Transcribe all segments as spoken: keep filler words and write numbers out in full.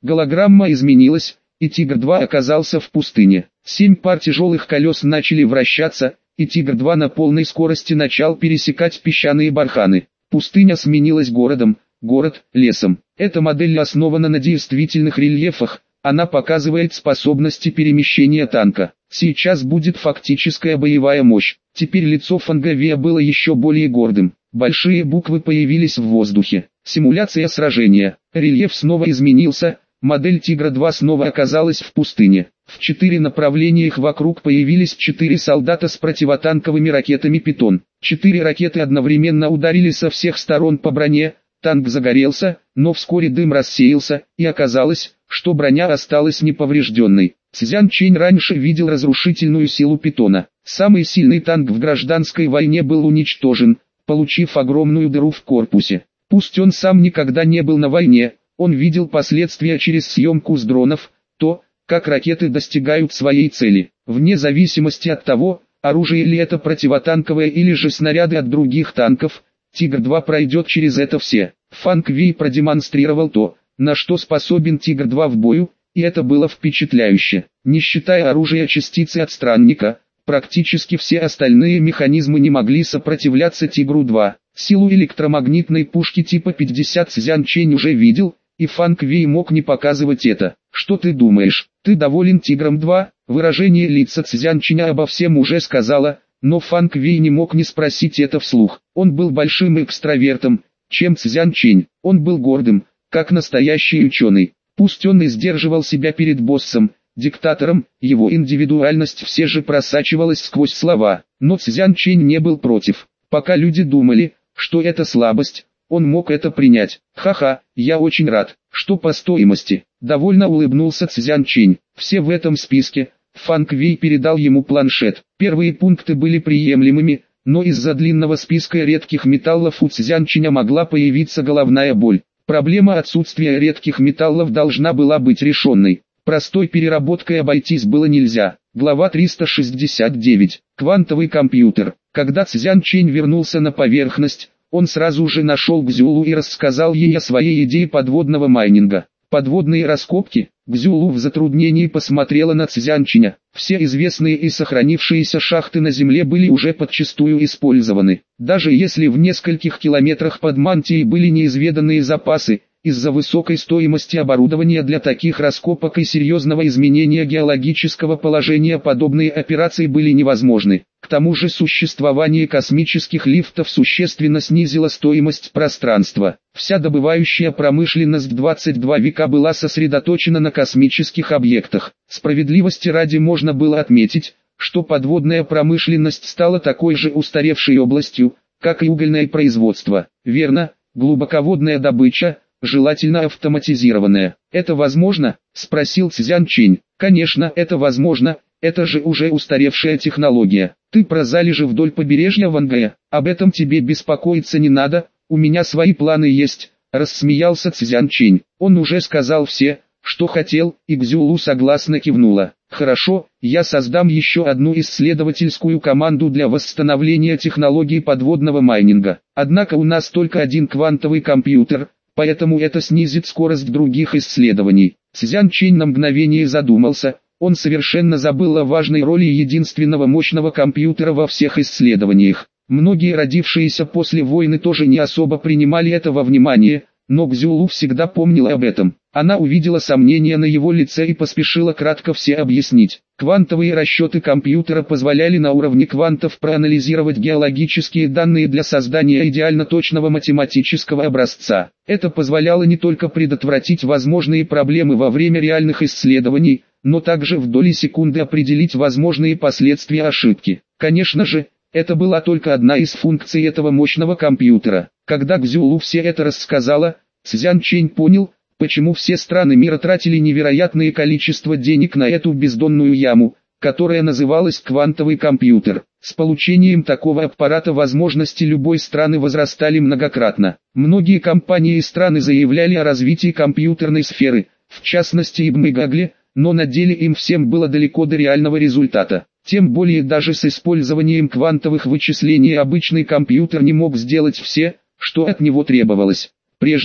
Голограмма изменилась, и Тигр-два оказался в пустыне. Семь пар тяжелых колес начали вращаться, и Тигр-два на полной скорости начал пересекать песчаные барханы. Пустыня сменилась городом, город – лесом. Эта модель основана на действительных рельефах, она показывает способности перемещения танка. Сейчас будет фактическая боевая мощь. Теперь лицо Фангавея было еще более гордым. Большие буквы появились в воздухе. Симуляция сражения. Рельеф снова изменился, модель Тигра-два снова оказалась в пустыне. В четыре направлениях вокруг появились четыре солдата с противотанковыми ракетами «Питон». Четыре ракеты одновременно ударили со всех сторон по броне, танк загорелся, но вскоре дым рассеялся, и оказалось, что броня осталась неповрежденной. Цзян Чэнь раньше видел разрушительную силу «Питона». Самый сильный танк в гражданской войне был уничтожен, получив огромную дыру в корпусе. Пусть он сам никогда не был на войне, он видел последствия через съемку с дронов, то, как ракеты достигают своей цели. Вне зависимости от того, оружие ли это противотанковое или же снаряды от других танков, Тигр-два пройдет через это все. Фанг Вей продемонстрировал то, на что способен Тигр-два в бою, и это было впечатляюще. Не считая оружия частицы от странника, практически все остальные механизмы не могли сопротивляться Тигру-два. Силу электромагнитной пушки типа пятьдесят Цзян Чэнь уже видел, и Фанг Вей мог не показывать это. Что ты думаешь, ты доволен Тигром-два? Выражение лица Цзян Чэня обо всем уже сказала, но Фанг Вей не мог не спросить это вслух. Он был большим экстравертом, чем Цзян Чэнь. Он был гордым, как настоящий ученый. Пусть он и сдерживал себя перед боссом, диктатором, его индивидуальность все же просачивалась сквозь слова. Но Цзян Чэнь не был против. Пока люди думали, что это слабость, он мог это принять. Ха-ха, я очень рад, что по стоимости. Довольно улыбнулся Цзян Чэнь. Все в этом списке. Фанг Вей передал ему планшет. Первые пункты были приемлемыми, но из-за длинного списка редких металлов у Цзян Чэня могла появиться головная боль. Проблема отсутствия редких металлов должна была быть решенной. Простой переработкой обойтись было нельзя. Глава триста шестьдесят девять. Квантовый компьютер. Когда Цзян Чэнь вернулся на поверхность, он сразу же нашел Гзюлу и рассказал ей о своей идее подводного майнинга. Подводные раскопки? Гзюлу в затруднении посмотрела на Цзян Чэня. Все известные и сохранившиеся шахты на Земле были уже подчистую использованы. Даже если в нескольких километрах под мантией были неизведанные запасы, из-за высокой стоимости оборудования для таких раскопок и серьезного изменения геологического положения подобные операции были невозможны. К тому же существование космических лифтов существенно снизило стоимость пространства. Вся добывающая промышленность в двадцать два века была сосредоточена на космических объектах. Справедливости ради можно было отметить, что подводная промышленность стала такой же устаревшей областью, как и угольное производство. Верно, глубоководная добыча, желательно автоматизированная. «Это возможно?» – спросил Цзян Чэнь. «Конечно, это возможно, это же уже устаревшая технология. Ты про залежи вдоль побережья Вангая, об этом тебе беспокоиться не надо, у меня свои планы есть», – рассмеялся Цзян Чэнь. Он уже сказал все, что хотел, и Гзюлу согласно кивнула. «Хорошо, я создам еще одну исследовательскую команду для восстановления технологий подводного майнинга. Однако у нас только один квантовый компьютер, поэтому это снизит скорость других исследований». Цзян Чэнь на мгновение задумался, он совершенно забыл о важной роли единственного мощного компьютера во всех исследованиях. Многие родившиеся после войны тоже не особо принимали это во внимание, но Гзюлу всегда помнила об этом. Она увидела сомнения на его лице и поспешила кратко все объяснить. Квантовые расчеты компьютера позволяли на уровне квантов проанализировать геологические данные для создания идеально точного математического образца. Это позволяло не только предотвратить возможные проблемы во время реальных исследований, но также в доли секунды определить возможные последствия ошибки. Конечно же, это была только одна из функций этого мощного компьютера. Когда Гзюлу все это рассказала, Цзян Чэнь понял, почему все страны мира тратили невероятное количество денег на эту бездонную яму, которая называлась квантовый компьютер. С получением такого аппарата возможности любой страны возрастали многократно. Многие компании и страны заявляли о развитии компьютерной сферы, в частности и Бмыгагле, но на деле им всем было далеко до реального результата. Тем более даже с использованием квантовых вычислений обычный компьютер не мог сделать все, что от него требовалось. Прежде,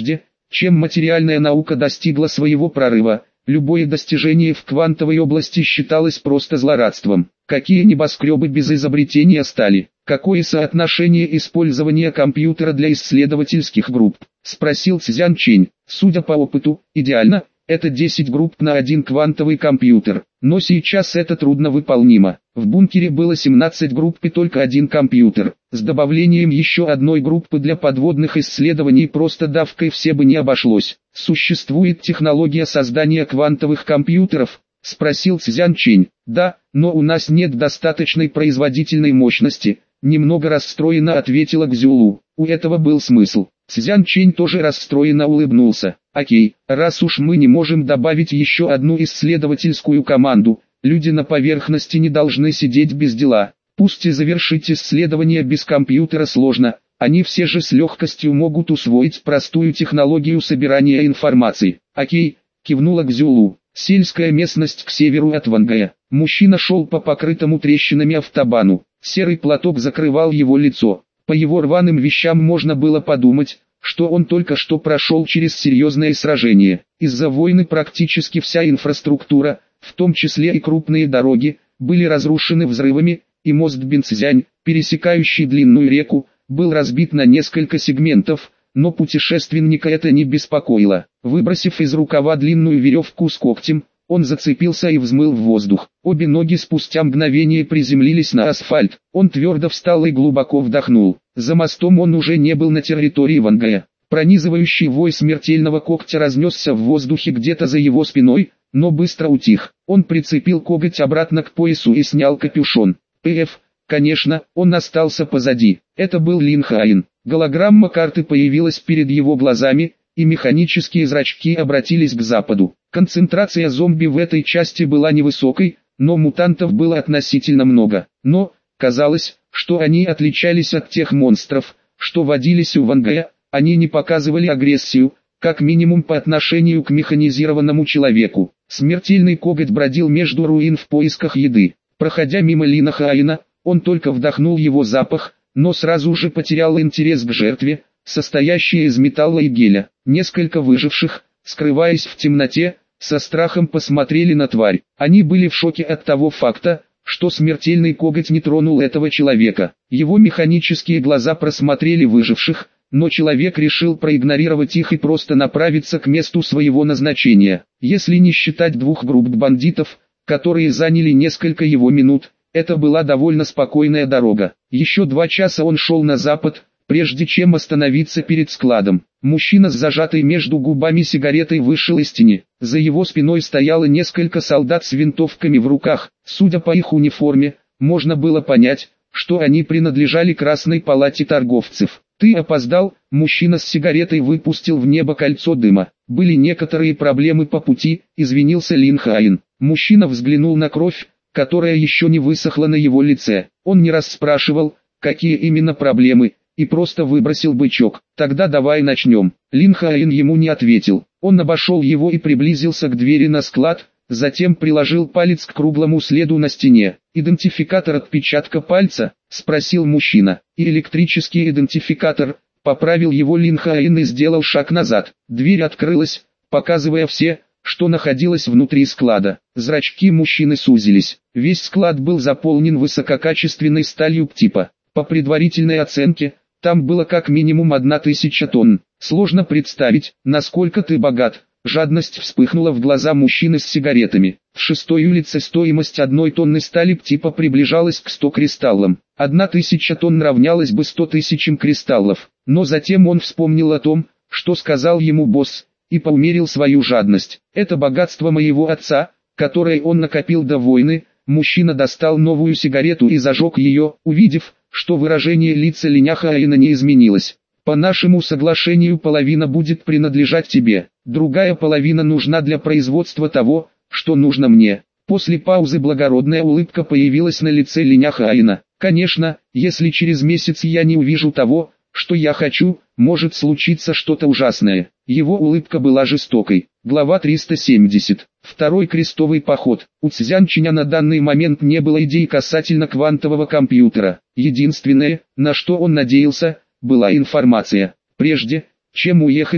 чем материальная наука достигла своего прорыва, любое достижение в квантовой области считалось просто злорадством. Какие небоскребы без изобретения стали? Какое соотношение использования компьютера для исследовательских групп? Спросил Цзян Чэнь. Судя по опыту, идеально, это десять групп на один квантовый компьютер. Но сейчас это трудно выполнимо. В бункере было семнадцать групп и только один компьютер. С добавлением еще одной группы для подводных исследований просто давкой все бы не обошлось. Существует технология создания квантовых компьютеров? Спросил Цзян Чэнь. Да, но у нас нет достаточной производительной мощности. Немного расстроенно ответила Гзюлу. У этого был смысл. Цзян Чэнь тоже расстроенно улыбнулся. Окей, раз уж мы не можем добавить еще одну исследовательскую команду, люди на поверхности не должны сидеть без дела. Пусть и завершить исследование без компьютера сложно, они все же с легкостью могут усвоить простую технологию собирания информации. Окей, кивнула Гзюлу. Сельская местность к северу от Вангая. Мужчина шел по покрытому трещинами автобану. Серый платок закрывал его лицо. По его рваным вещам можно было подумать, что он только что прошел через серьезное сражение. Из-за войны практически вся инфраструктура, в том числе и крупные дороги, были разрушены взрывами, и мост Бинцзянь, пересекающий длинную реку, был разбит на несколько сегментов, но путешественника это не беспокоило. Выбросив из рукава длинную веревку с когтем, он зацепился и взмыл в воздух. Обе ноги спустя мгновение приземлились на асфальт. Он твердо встал и глубоко вдохнул. За мостом он уже не был на территории Вангая. Пронизывающий вой смертельного когтя разнесся в воздухе где-то за его спиной, но быстро утих. Он прицепил коготь обратно к поясу и снял капюшон. ПФ, конечно, он остался позади. Это был Лин Хаин. Голограмма карты появилась перед его глазами, и механические зрачки обратились к западу. Концентрация зомби в этой части была невысокой, но мутантов было относительно много. Но, казалось, что они отличались от тех монстров, что водились у Вангая, они не показывали агрессию, как минимум по отношению к механизированному человеку. Смертельный коготь бродил между руин в поисках еды. Проходя мимо Лина Хаина, он только вдохнул его запах, но сразу же потерял интерес к жертве, состоящей из металла и геля. Несколько выживших, скрываясь в темноте, со страхом посмотрели на тварь. Они были в шоке от того факта, что смертельный коготь не тронул этого человека. Его механические глаза просмотрели выживших, но человек решил проигнорировать их и просто направиться к месту своего назначения. Если не считать двух групп бандитов, которые заняли несколько его минут, это была довольно спокойная дорога. Еще два часа он шел на запад, прежде чем остановиться перед складом. Мужчина с зажатой между губами сигаретой вышел из тени. За его спиной стояло несколько солдат с винтовками в руках. Судя по их униформе, можно было понять, что они принадлежали Красной палате торговцев. «Ты опоздал», мужчина с сигаретой выпустил в небо кольцо дыма. «Были некоторые проблемы по пути», извинился Лин Хаин. Мужчина взглянул на кровь, которая еще не высохла на его лице. Он не раз спрашивал, какие именно проблемы, и просто выбросил бычок. «Тогда давай начнем». Лин Хаин ему не ответил. Он обошел его и приблизился к двери на склад, затем приложил палец к круглому следу на стене. «Идентификатор отпечатка пальца?» – спросил мужчина. «И электрический идентификатор», – поправил его Лин Хаин и сделал шаг назад. Дверь открылась, показывая все, что находилось внутри склада. Зрачки мужчины сузились. Весь склад был заполнен высококачественной сталью типа. По предварительной оценке, там было как минимум одна тысяча тонн. Сложно представить, насколько ты богат. Жадность вспыхнула в глаза мужчины с сигаретами. В шестой улице стоимость одной тонны стали типа приближалась к ста кристаллам. Одна тысяча тонн равнялась бы ста тысячам кристаллов. Но затем он вспомнил о том, что сказал ему босс, и поумерил свою жадность. Это богатство моего отца, которое он накопил до войны. Мужчина достал новую сигарету и зажег ее, увидев, что выражение лица Линя Хаина не изменилось. «По нашему соглашению половина будет принадлежать тебе, другая половина нужна для производства того, что нужно мне». После паузы благородная улыбка появилась на лице Линя Хаина. «Конечно, если через месяц я не увижу того, что я хочу, может случиться что-то ужасное». Его улыбка была жестокой. Глава триста семьдесят. Второй крестовый поход. У Цзян Чэня на данный момент не было идей касательно квантового компьютера. Единственное, на что он надеялся, была информация. Прежде, чем уехать,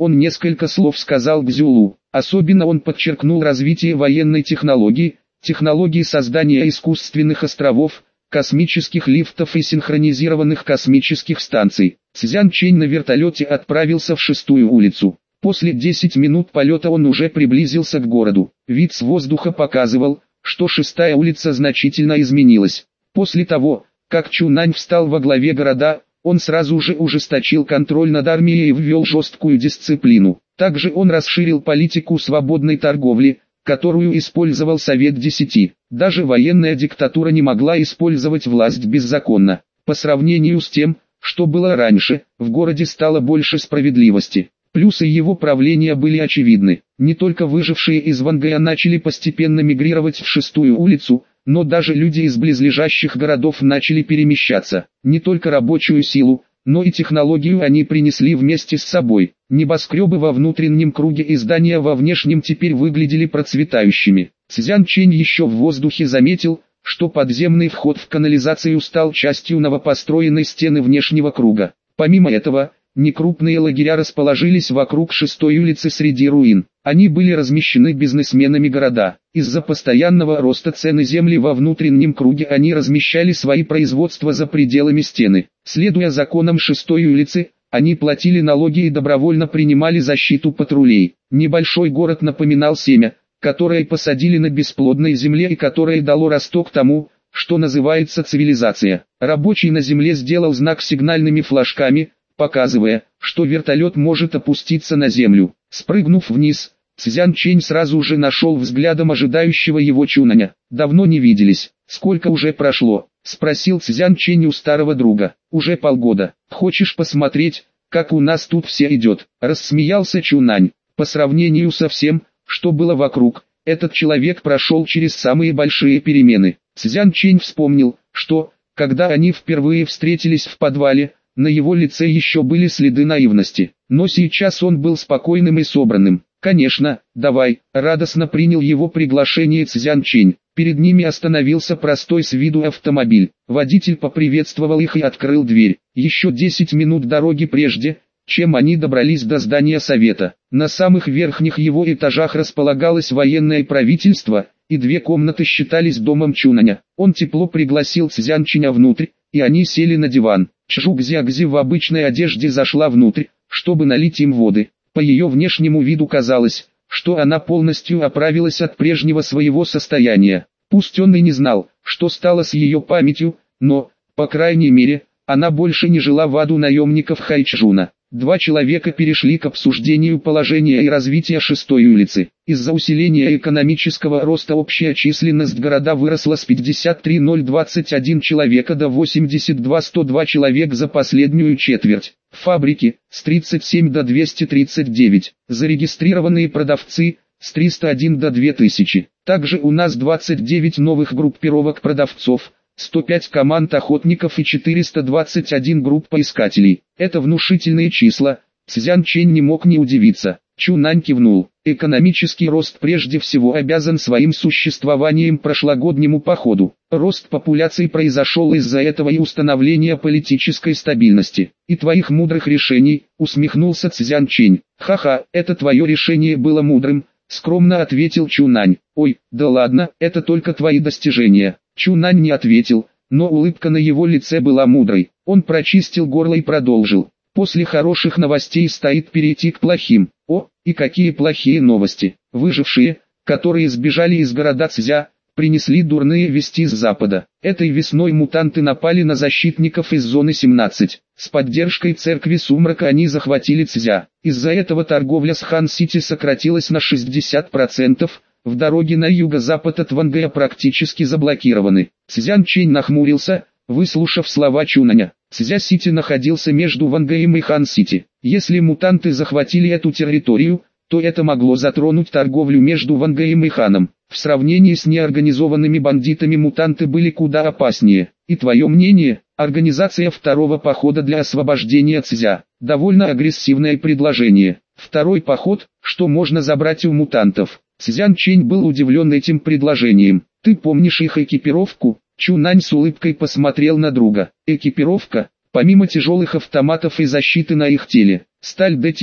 Он несколько слов сказал Гзюлу. Особенно он подчеркнул развитие военной технологии, технологии создания искусственных островов, космических лифтов и синхронизированных космических станций. Цзян Чэнь на вертолете отправился в шестую улицу. После десяти минут полета он уже приблизился к городу. Вид с воздуха показывал, что шестая улица значительно изменилась. После того, как Чунань встал во главе города, он сразу же ужесточил контроль над армией и ввел жесткую дисциплину. Также он расширил политику свободной торговли, которую использовал Совет Десяти. Даже военная диктатура не могла использовать власть беззаконно. По сравнению с тем, что было раньше, в городе стало больше справедливости. Плюсы его правления были очевидны. Не только выжившие из Вангэя начали постепенно мигрировать в шестую улицу, но даже люди из близлежащих городов начали перемещаться. Не только рабочую силу, но и технологию они принесли вместе с собой. Небоскребы во внутреннем круге и здания во внешнем теперь выглядели процветающими. Цзян Чэнь еще в воздухе заметил, что подземный вход в канализацию стал частью новопостроенной стены внешнего круга. Помимо этого, некрупные лагеря расположились вокруг шестой улицы среди руин. Они были размещены бизнесменами города. Из-за постоянного роста цены земли во внутреннем круге они размещали свои производства за пределами стены. Следуя законам шестой улицы, они платили налоги и добровольно принимали защиту патрулей. Небольшой город напоминал семя, которое посадили на бесплодной земле и которое дало росток тому, что называется цивилизация. Рабочий на земле сделал знак сигнальными флажками, показывая, что вертолет может опуститься на землю. Спрыгнув вниз, Цзян Чэнь сразу же нашел взглядом ожидающего его Чунаня. «Давно не виделись. Сколько уже прошло?» — спросил Цзян Чэнь у старого друга. «Уже полгода. Хочешь посмотреть, как у нас тут все идет?» — рассмеялся Чунань. По сравнению со всем, что было вокруг, этот человек прошел через самые большие перемены. Цзян Чэнь вспомнил, что, когда они впервые встретились в подвале, на его лице еще были следы наивности, но сейчас он был спокойным и собранным. «Конечно, давай», — радостно принял его приглашение Цзян Чэнь. Перед ними остановился простой с виду автомобиль. Водитель поприветствовал их и открыл дверь. Еще десять минут дороги прежде, чем они добрались до здания совета. На самых верхних его этажах располагалось военное правительство, и две комнаты считались домом Чунаня. Он тепло пригласил Цзян Чэня внутрь, и они сели на диван. Чжу Гзягзи в обычной одежде зашла внутрь, чтобы налить им воды. По ее внешнему виду казалось, что она полностью оправилась от прежнего своего состояния. Пусть он и не знал, что стало с ее памятью, но, по крайней мере, она больше не жила в аду наемников Хайчжуна. Два человека перешли к обсуждению положения и развития шестой улицы. Из-за усиления экономического роста общая численность города выросла с пятьдесят три тысячи двадцать один человека до восемьдесят два тысячи сто два человек за последнюю четверть. Фабрики – с тридцати семи до двухсот тридцати девяти. Зарегистрированные продавцы – с триста один до двух тысяч. Также у нас двадцать девять новых группировок продавцов, сто пять команд охотников и четыреста двадцать одна группа искателей. Это внушительные числа. Цзян Чэнь не мог не удивиться. Чунань кивнул. Экономический рост прежде всего обязан своим существованием прошлогоднему походу. Рост популяции произошел из-за этого и установления политической стабильности. И твоих мудрых решений, усмехнулся Цзян Чэнь. Ха-ха, это твое решение было мудрым, скромно ответил Чунань. Ой, да ладно, это только твои достижения. Чунань не ответил, но улыбка на его лице была мудрой. Он прочистил горло и продолжил. После хороших новостей стоит перейти к плохим. О, и какие плохие новости. Выжившие, которые сбежали из города Цзя, принесли дурные вести с запада. Этой весной мутанты напали на защитников из зоны семнадцать. С поддержкой церкви Сумрака они захватили Цзя. Из-за этого торговля с Хан-Сити сократилась на шестьдесят процентов. В дороге на юго-запад от Вангэя практически заблокированы. Цзян Чэнь нахмурился, выслушав слова Чунаня. Цзя-Сити находился между Вангэем и Хан-Сити. Если мутанты захватили эту территорию, то это могло затронуть торговлю между Вангэем и Ханом. В сравнении с неорганизованными бандитами мутанты были куда опаснее. И твое мнение, организация второго похода для освобождения Цзя. Довольно агрессивное предложение. Второй поход, что можно забрать у мутантов. Цзян Чэнь был удивлен этим предложением. Ты помнишь их экипировку? Чунань с улыбкой посмотрел на друга. Экипировка, помимо тяжелых автоматов и защиты на их теле, сталь Д-типа.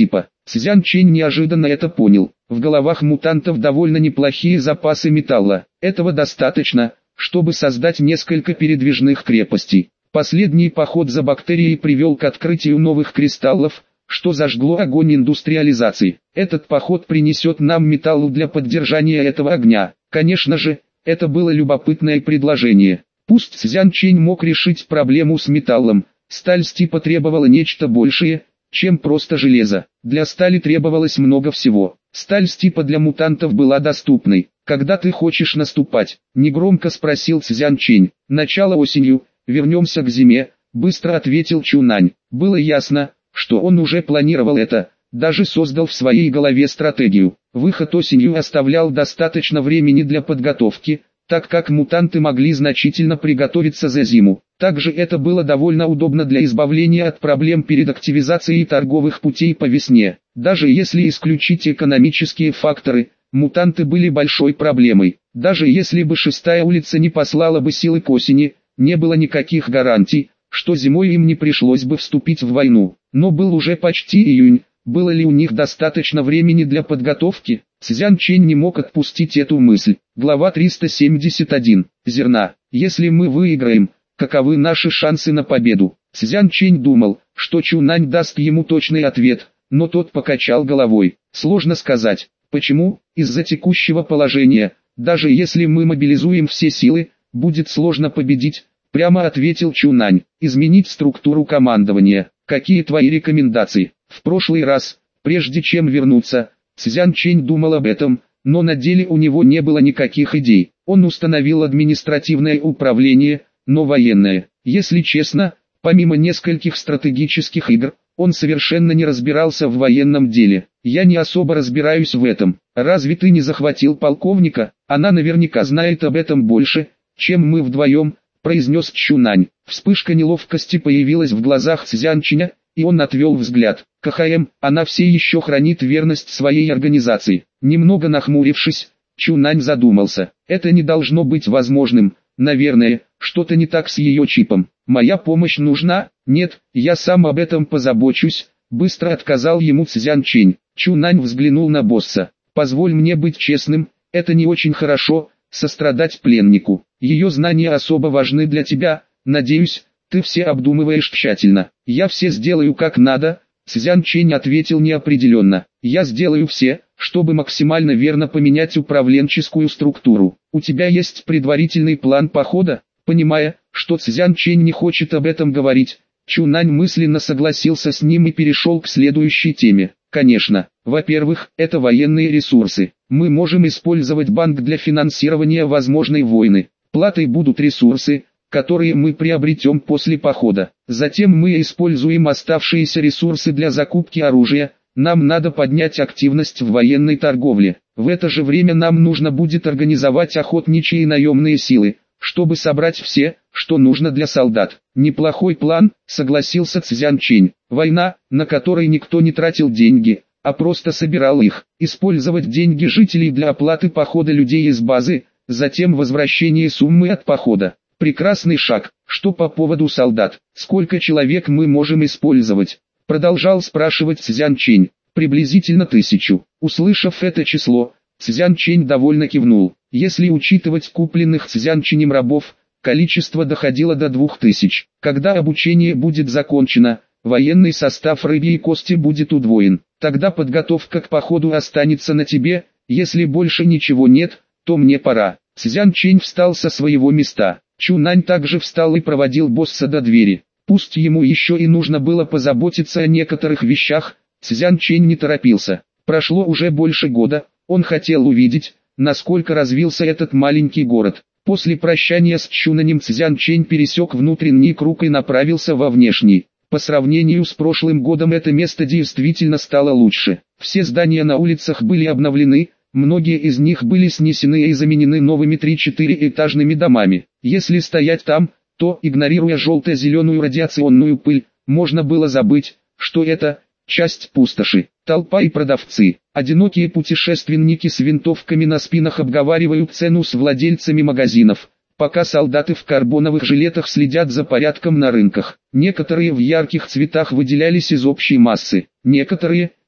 Цзян Чэнь неожиданно это понял. В головах мутантов довольно неплохие запасы металла. Этого достаточно, чтобы создать несколько передвижных крепостей. Последний поход за бактерией привел к открытию новых кристаллов, что зажгло огонь индустриализации. Этот поход принесет нам металл для поддержания этого огня. Конечно же, это было любопытное предложение. Пусть Цзян Чэнь мог решить проблему с металлом, сталь типа требовала нечто большее, чем просто железо. Для стали требовалось много всего. Сталь типа для мутантов была доступной. «Когда ты хочешь наступать?» – негромко спросил Цзян Чэнь. «Начало осенью, вернемся к зиме», – быстро ответил Чунань. Было ясно, что он уже планировал это, даже создал в своей голове стратегию. Выход осенью оставлял достаточно времени для подготовки, так как мутанты могли значительно приготовиться за зиму. Также это было довольно удобно для избавления от проблем перед активизацией торговых путей по весне. Даже если исключить экономические факторы, мутанты были большой проблемой. Даже если бы шестая улица не послала бы силы к осени, не было никаких гарантий, что зимой им не пришлось бы вступить в войну. Но был уже почти июнь, было ли у них достаточно времени для подготовки? Цзян Чэнь не мог отпустить эту мысль. Глава триста семьдесят один. Зерна. Если мы выиграем, каковы наши шансы на победу? Цзян Чэнь думал, что Чунань даст ему точный ответ, но тот покачал головой. Сложно сказать. Почему? Из-за текущего положения. Даже если мы мобилизуем все силы, будет сложно победить, прямо ответил Чунань. Изменить структуру командования. Какие твои рекомендации? В прошлый раз, прежде чем вернуться, Цзян Чэнь думал об этом, но на деле у него не было никаких идей. Он установил административное управление, но военное. Если честно, помимо нескольких стратегических игр, он совершенно не разбирался в военном деле. Я не особо разбираюсь в этом. Разве ты не захватил полковника? Она наверняка знает об этом больше, чем мы вдвоем, произнес Чунань. Вспышка неловкости появилась в глазах Цзян Чэня, и он отвел взгляд. КХМ, она все еще хранит верность своей организации. Немного нахмурившись, Чунань задумался. Это не должно быть возможным. Наверное, что-то не так с ее чипом. Моя помощь нужна? Нет, я сам об этом позабочусь, быстро отказал ему Цзян Чэнь. Чунань взглянул на босса. Позволь мне быть честным, это не очень хорошо, сострадать пленнику. Ее знания особо важны для тебя, надеюсь, ты все обдумываешь тщательно. Я все сделаю как надо, Цзян Чэнь ответил неопределенно. Я сделаю все, чтобы максимально верно поменять управленческую структуру. У тебя есть предварительный план похода? Понимая, что Цзян Чэнь не хочет об этом говорить, Чунань мысленно согласился с ним и перешел к следующей теме. Конечно, во-первых, это военные ресурсы. Мы можем использовать банк для финансирования возможной войны. Платой будут ресурсы, которые мы приобретем после похода. Затем мы используем оставшиеся ресурсы для закупки оружия. Нам надо поднять активность в военной торговле. В это же время нам нужно будет организовать охотничьи и наемные силы, чтобы собрать все, что нужно для солдат. Неплохой план, согласился Цзян Чэнь. Война, на которой никто не тратил деньги, а просто собирал их. Использовать деньги жителей для оплаты похода людей из базы, затем возвращение суммы от похода. Прекрасный шаг. Что по поводу солдат? Сколько человек мы можем использовать? Продолжал спрашивать Цзян Чэнь. Приблизительно тысячу. Услышав это число, Цзян Чэнь довольно кивнул. Если учитывать купленных Цзян Чэнем рабов, количество доходило до двух тысяч. Когда обучение будет закончено, военный состав рыбьей кости будет удвоен. Тогда подготовка к походу останется на тебе, если больше ничего нет, то мне пора. Цзян Чэнь встал со своего места. Чунань также встал и проводил босса до двери. Пусть ему еще и нужно было позаботиться о некоторых вещах, Цзян Чэнь не торопился. Прошло уже больше года, он хотел увидеть, насколько развился этот маленький город. После прощания с Чунанем Цзян Чэнь пересек внутренний круг и направился во внешний. По сравнению с прошлым годом это место действительно стало лучше. Все здания на улицах были обновлены, многие из них были снесены и заменены новыми три-четыре этажными домами. Если стоять там, то, игнорируя желто-зеленую радиационную пыль, можно было забыть, что это часть пустоши. Толпа и продавцы, одинокие путешественники с винтовками на спинах обговаривают цену с владельцами магазинов, пока солдаты в карбоновых жилетах следят за порядком на рынках. Некоторые в ярких цветах выделялись из общей массы, некоторые,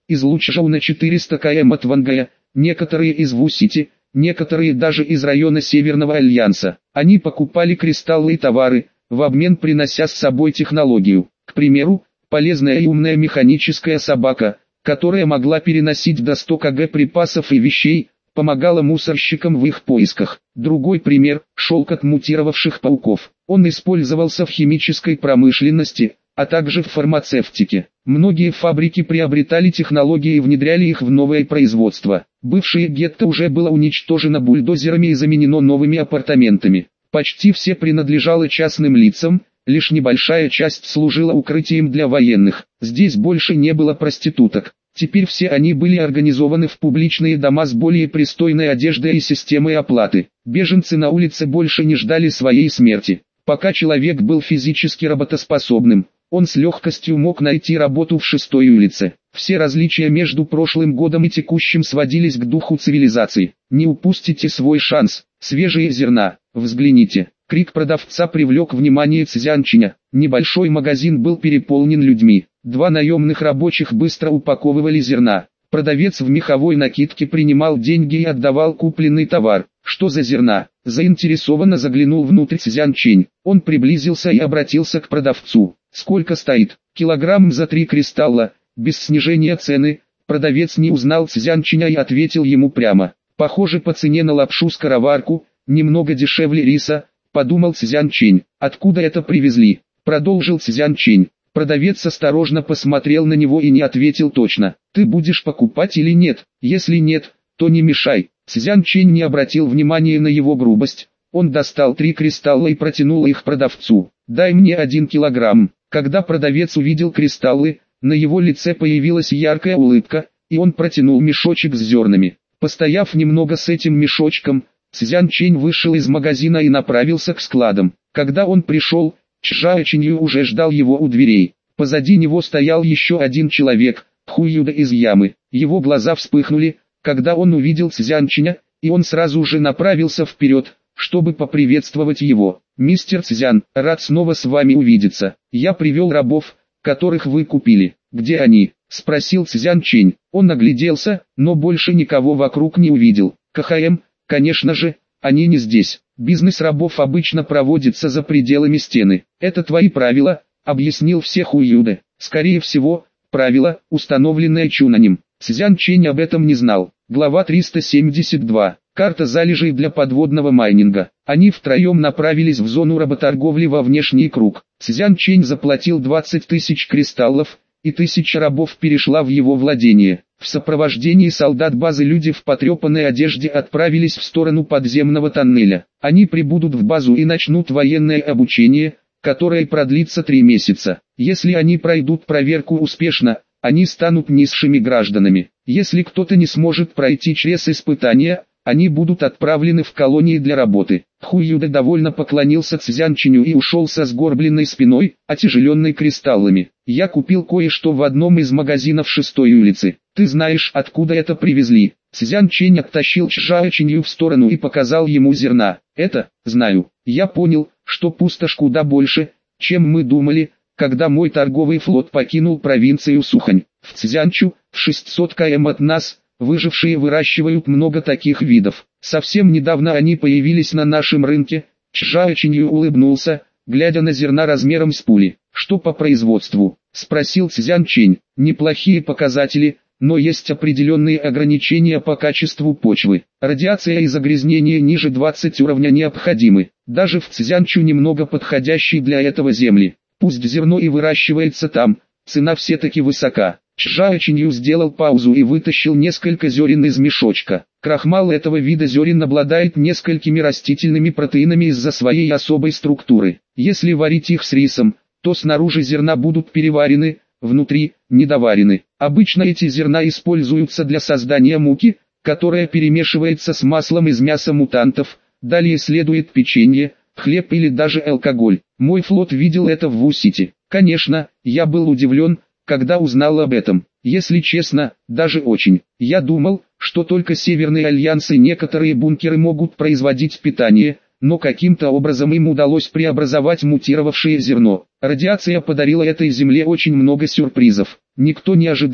из Лучжауна четыреста километров от Вангая, некоторые из Ву-Сити, некоторые даже из района Северного Альянса. Они покупали кристаллы и товары, в обмен принося с собой технологию. К примеру, полезная и умная механическая собака, которая могла переносить до ста килограммов припасов и вещей, помогала мусорщикам в их поисках. Другой пример – шелк от мутировавших пауков. Он использовался в химической промышленности, а также в фармацевтике. Многие фабрики приобретали технологии и внедряли их в новое производство. Бывшее гетто уже было уничтожено бульдозерами и заменено новыми апартаментами. Почти все принадлежало частным лицам, лишь небольшая часть служила укрытием для военных. Здесь больше не было проституток. Теперь все они были организованы в публичные дома с более пристойной одеждой и системой оплаты. Беженцы на улице больше не ждали своей смерти. Пока человек был физически работоспособным, он с легкостью мог найти работу в шестой улице. Все различия между прошлым годом и текущим сводились к духу цивилизации. Не упустите свой шанс. Свежие зерна. Взгляните. Крик продавца привлек внимание Цзянчиня. Небольшой магазин был переполнен людьми. Два наемных рабочих быстро упаковывали зерна. Продавец в меховой накидке принимал деньги и отдавал купленный товар. Что за зерна? Заинтересованно заглянул внутрь Цзянчинь. Он приблизился и обратился к продавцу. Сколько стоит? Килограмм за три кристалла. Без снижения цены. Продавец не узнал Цзянчиня и ответил ему прямо. Похоже по цене на лапшу-скороварку, немного дешевле риса, подумал Цзянчинь. Откуда это привезли? Продолжил Цзянчинь. Продавец осторожно посмотрел на него и не ответил точно. Ты будешь покупать или нет? Если нет, то не мешай. Цзянчинь не обратил внимания на его грубость. Он достал три кристалла и протянул их продавцу. Дай мне один килограмм. Когда продавец увидел кристаллы, на его лице появилась яркая улыбка, и он протянул мешочек с зернами. Постояв немного с этим мешочком, Цзянчинь вышел из магазина и направился к складам. Когда он пришел, Чжао Чинью уже ждал его у дверей. Позади него стоял еще один человек, Хуюда из ямы. Его глаза вспыхнули, когда он увидел Цзянчиня, и он сразу же направился вперед, чтобы поприветствовать его. «Мистер Цзян, рад снова с вами увидеться. Я привел рабов, которых вы купили. Где они?» — спросил Цзянчинь. Он огляделся, но больше никого вокруг не увидел. «КХМ, конечно же, они не здесь. Бизнес рабов обычно проводится за пределами стены. Это твои правила», — объяснил все Хуюде. «Скорее всего, правило, установленное Чунанем». Цзянчинь об этом не знал. Глава триста семьдесят два. Карта залежей для подводного майнинга. Они втроем направились в зону работорговли во внешний круг. Цзянчинь заплатил двадцать тысяч кристаллов, и тысяча рабов перешла в его владение. В сопровождении солдат базы люди в потрепанной одежде отправились в сторону подземного тоннеля. Они прибудут в базу и начнут военное обучение, которое продлится три месяца. Если они пройдут проверку успешно, они станут низшими гражданами. Если кто-то не сможет пройти через испытания, они будут отправлены в колонии для работы. Хуюда довольно поклонился Цзянчиню и ушел со сгорбленной спиной, отяжеленной кристаллами. «Я купил кое-что в одном из магазинов шестой улицы. Ты знаешь, откуда это привезли?» Цзянчинь оттащил Чжао Чинью в сторону и показал ему зерна. «Это, знаю. Я понял, что пустошь куда больше, чем мы думали, когда мой торговый флот покинул провинцию Сухань. В Цзянчу, в шестьсот километров от нас, выжившие выращивают много таких видов. Совсем недавно они появились на нашем рынке». Чжао Чинью улыбнулся, глядя на зерна размером с пули. «Что по производству?» — спросил Цзянчинь. «Неплохие показатели, но есть определенные ограничения по качеству почвы. Радиация и загрязнение ниже двадцати уровня необходимы. Даже в Цзянчу немного подходящей для этого земли. Пусть зерно и выращивается там, цена все-таки высока». Чжао Чинью сделал паузу и вытащил несколько зерен из мешочка. Крахмал этого вида зерен обладает несколькими растительными протеинами из-за своей особой структуры. Если варить их с рисом, то снаружи зерна будут переварены, внутри – недоварены. Обычно эти зерна используются для создания муки, которая перемешивается с маслом из мяса мутантов. Далее следует печенье, хлеб или даже алкоголь. Мой флот видел это в Ву-Сити. Конечно, я был удивлен, когда узнал об этом. Если честно, даже очень. Я думал, что только Северный Альянс и некоторые бункеры могут производить питание, но каким-то образом им удалось преобразовать мутировавшее зерно. Радиация подарила этой земле очень много сюрпризов. Никто не ожидал,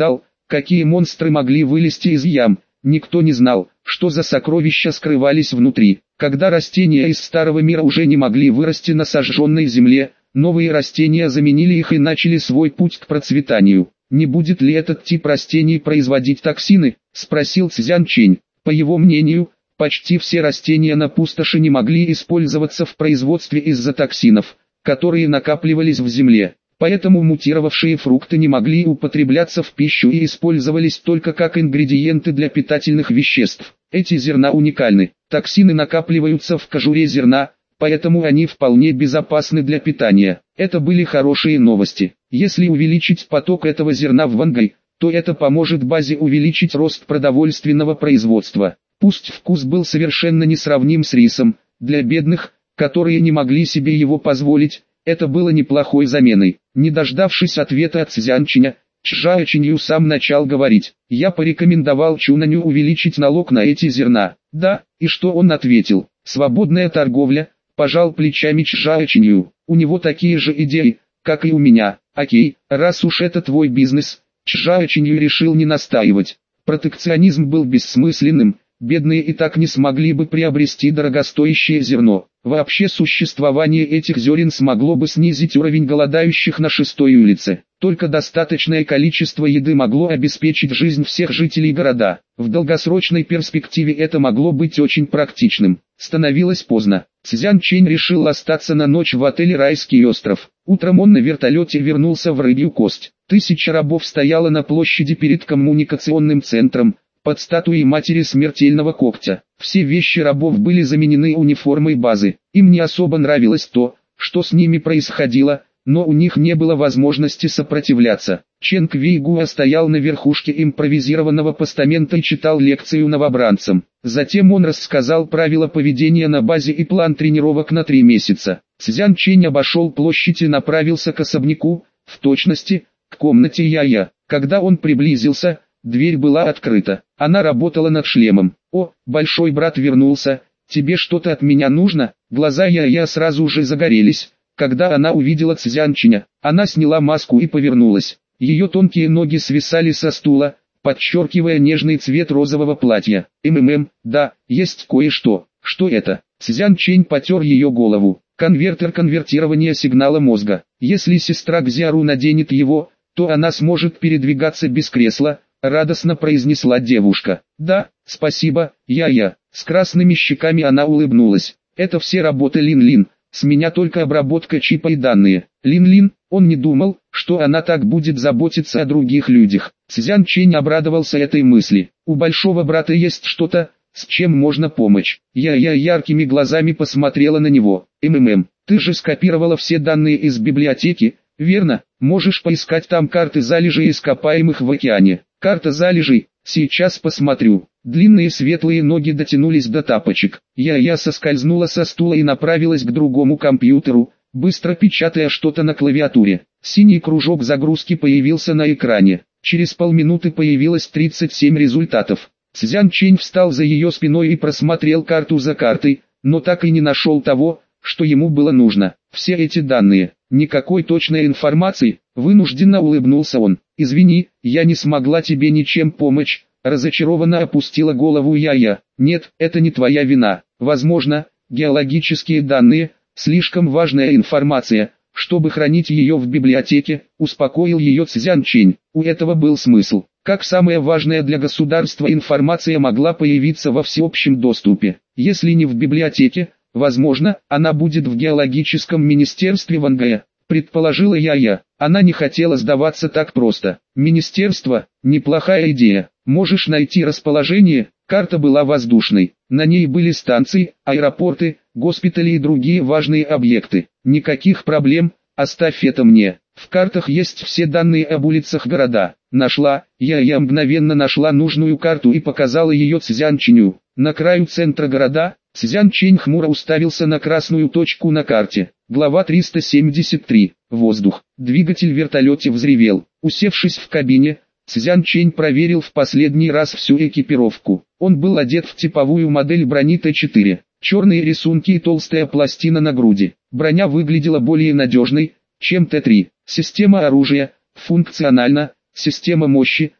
какие монстры могли вылезти из ям. Никто не знал, что за сокровища скрывались внутри. Когда растения из старого мира уже не могли вырасти на сожженной земле, новые растения заменили их и начали свой путь к процветанию. «Не будет ли этот тип растений производить токсины?» – спросил Цзян Чэнь. По его мнению, почти все растения на пустоши не могли использоваться в производстве из-за токсинов, которые накапливались в земле. Поэтому мутировавшие фрукты не могли употребляться в пищу и использовались только как ингредиенты для питательных веществ. Эти зерна уникальны. Токсины накапливаются в кожуре зерна, поэтому они вполне безопасны для питания. Это были хорошие новости. Если увеличить поток этого зерна в Вангай, то это поможет базе увеличить рост продовольственного производства. Пусть вкус был совершенно несравним с рисом, для бедных, которые не могли себе его позволить, это было неплохой заменой. Не дождавшись ответа от Цзян Чэня, Чжао Чинью сам начал говорить. «Я порекомендовал Чунаню увеличить налог на эти зерна». «Да, и что он ответил?» «Свободная торговля», пожал плечами Чжао Чинью. «У него такие же идеи, как и у меня». «Окей, раз уж это твой бизнес», Чжао Чинью решил не настаивать. Протекционизм был бессмысленным, бедные и так не смогли бы приобрести дорогостоящее зерно. Вообще существование этих зерен смогло бы снизить уровень голодающих на шестой улице. Только достаточное количество еды могло обеспечить жизнь всех жителей города. В долгосрочной перспективе это могло быть очень практичным. Становилось поздно. Цзян Чэнь решил остаться на ночь в отеле «Райский остров». Утром он на вертолете вернулся в Рыбью Кость. Тысяча рабов стояла на площади перед коммуникационным центром, под статуей матери смертельного когтя. Все вещи рабов были заменены униформой базы. Им не особо нравилось то, что с ними происходило, но у них не было возможности сопротивляться. Чен Квейгуа стоял на верхушке импровизированного постамента и читал лекцию новобранцам. Затем он рассказал правила поведения на базе и план тренировок на три месяца. Цзян Чэнь обошел площадь и направился к особняку, в точности, к комнате Я-Я. Когда он приблизился, дверь была открыта. Она работала над шлемом. «О, большой брат вернулся, тебе что-то от меня нужно?» Глаза Я-Я сразу же загорелись, когда она увидела Цзян Чэня. Она сняла маску и повернулась. Ее тонкие ноги свисали со стула, подчеркивая нежный цвет розового платья. «МММ, да, есть кое-что». «Что это?» Цзян Чэнь потер ее голову. «Конвертер конвертирования сигнала мозга. Если сестра Гзяру наденет его, то она сможет передвигаться без кресла», — радостно произнесла девушка. «Да, спасибо, Я-Я». С красными щеками она улыбнулась. «Это все работы Лин-Лин, с меня только обработка чипа и данные». Лин-Лин, он не думал, что она так будет заботиться о других людях. Цзян Чэнь обрадовался этой мысли. «У большого брата есть что-то, с чем можно помочь». Я-Я яркими глазами посмотрела на него. «МММ, ты же скопировала все данные из библиотеки, верно? Можешь поискать там карты залежей ископаемых в океане». «Карта залежей, сейчас посмотрю». Длинные светлые ноги дотянулись до тапочек. Я-Я соскользнула со стула и направилась к другому компьютеру, быстро печатая что-то на клавиатуре. Синий кружок загрузки появился на экране. Через полминуты появилось тридцать семь результатов. Цзян Чэнь встал за ее спиной и просмотрел карту за картой, но так и не нашел того, что ему было нужно. Все эти данные, никакой точной информации, вынужденно улыбнулся он. «Извини, я не смогла тебе ничем помочь», разочарованно опустила голову Я-Я. «Нет, это не твоя вина. Возможно, геологические данные, слишком важная информация, чтобы хранить ее в библиотеке», успокоил ее Цзян Чэнь. У этого был смысл. Как самая важная для государства информация могла появиться во всеобщем доступе? Если не в библиотеке, возможно, она будет в геологическом министерстве Вангая, предположила Я-Я. Она не хотела сдаваться так просто. «Министерство, неплохая идея. Можешь найти расположение?» Карта была воздушной. На ней были станции, аэропорты, госпитали и другие важные объекты. «Никаких проблем, оставь это мне. В картах есть все данные об улицах города». Нашла. Я-Я мгновенно нашла нужную карту и показала ее Цзян Чэню. На краю центра города, Цзян Чэнь хмуро уставился на красную точку на карте. Глава триста семьдесят три. Воздух. Двигатель в вертолете взревел. Усевшись в кабине, Цзян Чэнь проверил в последний раз всю экипировку. Он был одет в типовую модель брони Т четыре. Черные рисунки и толстая пластина на груди. Броня выглядела более надежной, чем Т три. Система оружия, функциональна. Система мощи,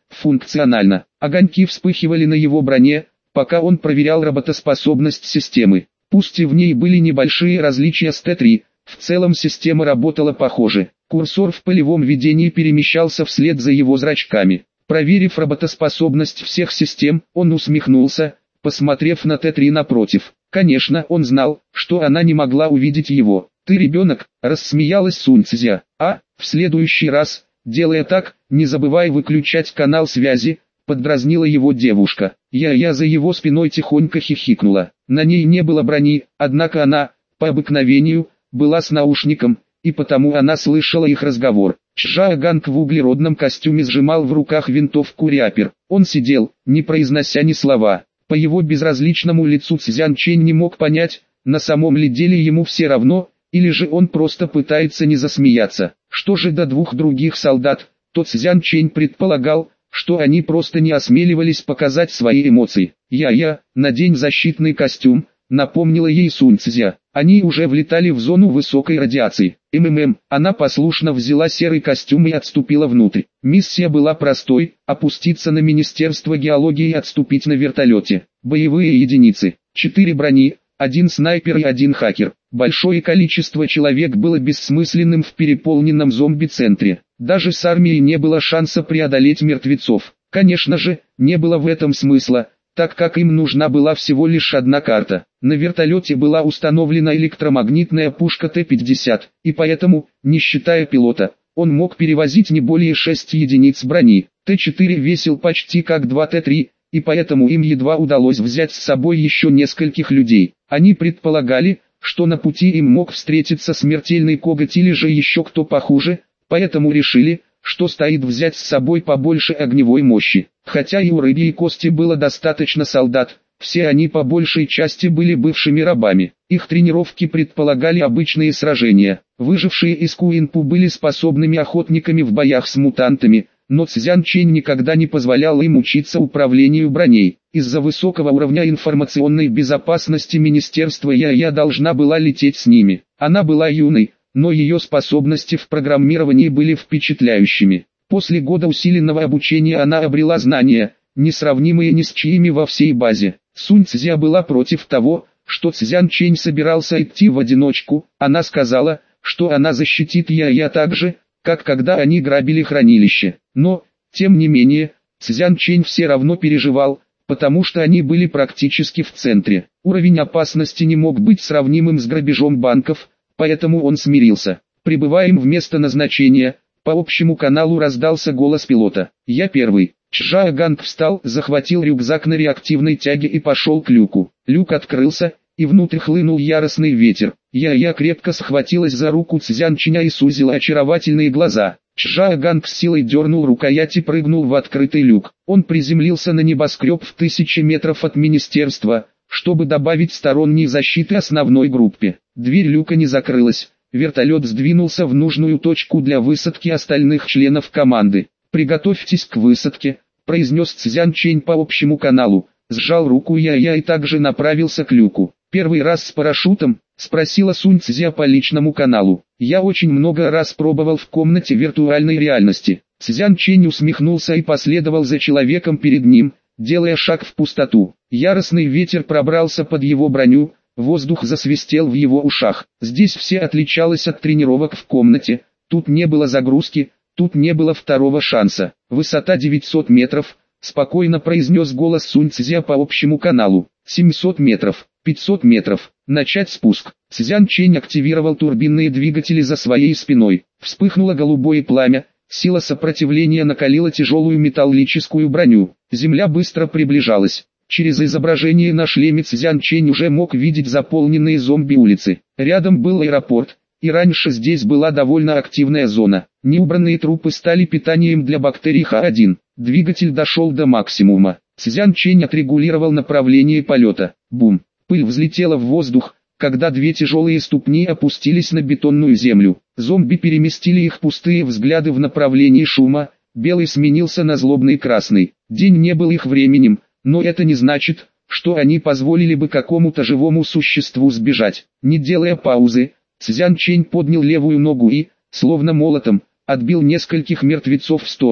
функционально. Огоньки вспыхивали на его броне, пока он проверял работоспособность системы. Пусть и в ней были небольшие различия с Т три, в целом система работала похоже. Курсор в полевом видении перемещался вслед за его зрачками. Проверив работоспособность всех систем, он усмехнулся, посмотрев на Т три напротив. Конечно, он знал, что она не могла увидеть его. «Ты ребенок», — рассмеялась Сунь Цзя. «А, в следующий раз, делая так, не забывай выключать канал связи», — поддразнила его девушка. Я-я за его спиной тихонько хихикнула. На ней не было брони, однако она, по обыкновению, была с наушником, и потому она слышала их разговор. Чжао Ганг в углеродном костюме сжимал в руках винтовку Ряпер. Он сидел, не произнося ни слова. По его безразличному лицу Цзян Чэнь не мог понять, на самом ли деле ему все равно, или же он просто пытается не засмеяться. Что же до двух других солдат, то Цзян Чэнь предполагал, что они просто не осмеливались показать свои эмоции. «Я-я, надень защитный костюм», — напомнила ей Сунь Цзя. Они уже влетали в зону высокой радиации. МММ, она послушно взяла серый костюм и отступила внутрь. Миссия была простой — опуститься на Министерство геологии и отступить на вертолете. Боевые единицы, четыре брони, один снайпер и один хакер. Большое количество человек было бессмысленным в переполненном зомби-центре. Даже с армией не было шанса преодолеть мертвецов. Конечно же, не было в этом смысла, так как им нужна была всего лишь одна карта. На вертолете была установлена электромагнитная пушка Т пятьдесят, и поэтому, не считая пилота, он мог перевозить не более шести единиц брони. Т четыре весил почти как два Т три, и поэтому им едва удалось взять с собой еще нескольких людей. Они предполагали, что на пути им мог встретиться смертельный коготь или же еще кто похуже, поэтому решили, что стоит взять с собой побольше огневой мощи. Хотя и у Рыбьей Кости было достаточно солдат, все они по большей части были бывшими рабами. Их тренировки предполагали обычные сражения. Выжившие из Куинпу были способными охотниками в боях с мутантами, но Цзян Чэнь никогда не позволял им учиться управлению броней. Из-за высокого уровня информационной безопасности Министерство Я-Я должна была лететь с ними. Она была юной, но ее способности в программировании были впечатляющими. После года усиленного обучения она обрела знания, несравнимые ни с чьими во всей базе. Сунь Цзя была против того, что Цзян Чэнь собирался идти в одиночку. Она сказала, что она защитит Я-Я так же, как когда они грабили хранилище. Но, тем не менее, Цзян Чэнь все равно переживал, потому что они были практически в центре. Уровень опасности не мог быть сравнимым с грабежом банков, поэтому он смирился. «Прибываем в место назначения», — по общему каналу раздался голос пилота. «Я первый». Чжао Ганг встал, захватил рюкзак на реактивной тяге и пошел к люку. Люк открылся, и внутрь хлынул яростный ветер. Я-Я крепко схватилась за руку Цзян Чэня и сузила очаровательные глаза. Чжао Ганг с силой дернул рукоять и прыгнул в открытый люк. Он приземлился на небоскреб в тысячи метров от министерства, чтобы добавить сторонней защиты основной группе. Дверь люка не закрылась. Вертолет сдвинулся в нужную точку для высадки остальных членов команды. «Приготовьтесь к высадке», — произнес Цзян Чэнь по общему каналу, сжал руку Я-Я и также направился к люку. «Первый раз с парашютом?» — спросила Сунь Цзя по личному каналу. «Я очень много раз пробовал в комнате виртуальной реальности». Цзян Чэнь усмехнулся и последовал за человеком перед ним, делая шаг в пустоту. Яростный ветер пробрался под его броню, воздух засвистел в его ушах. Здесь все отличалось от тренировок в комнате, тут не было загрузки, тут не было второго шанса. «Высота девятьсот метров», — спокойно произнес голос Сунь Цзя по общему каналу. «семьсот метров, пятьсот метров, начать спуск». Цзян Чэнь активировал турбинные двигатели за своей спиной. Вспыхнуло голубое пламя, сила сопротивления накалила тяжелую металлическую броню. Земля быстро приближалась. Через изображение на шлеме Цзян Чэнь уже мог видеть заполненные зомби улицы. Рядом был аэропорт, и раньше здесь была довольно активная зона. Неубранные трупы стали питанием для бактерий Х один. Двигатель дошел до максимума. Цзян Чэнь отрегулировал направление полета. Бум! Пыль взлетела в воздух, когда две тяжелые ступни опустились на бетонную землю. Зомби переместили их пустые взгляды в направлении шума, белый сменился на злобный красный. День не был их временем, но это не значит, что они позволили бы какому-то живому существу сбежать. Не делая паузы, Цзян Чэнь поднял левую ногу и, словно молотом, отбил нескольких мертвецов в сторону.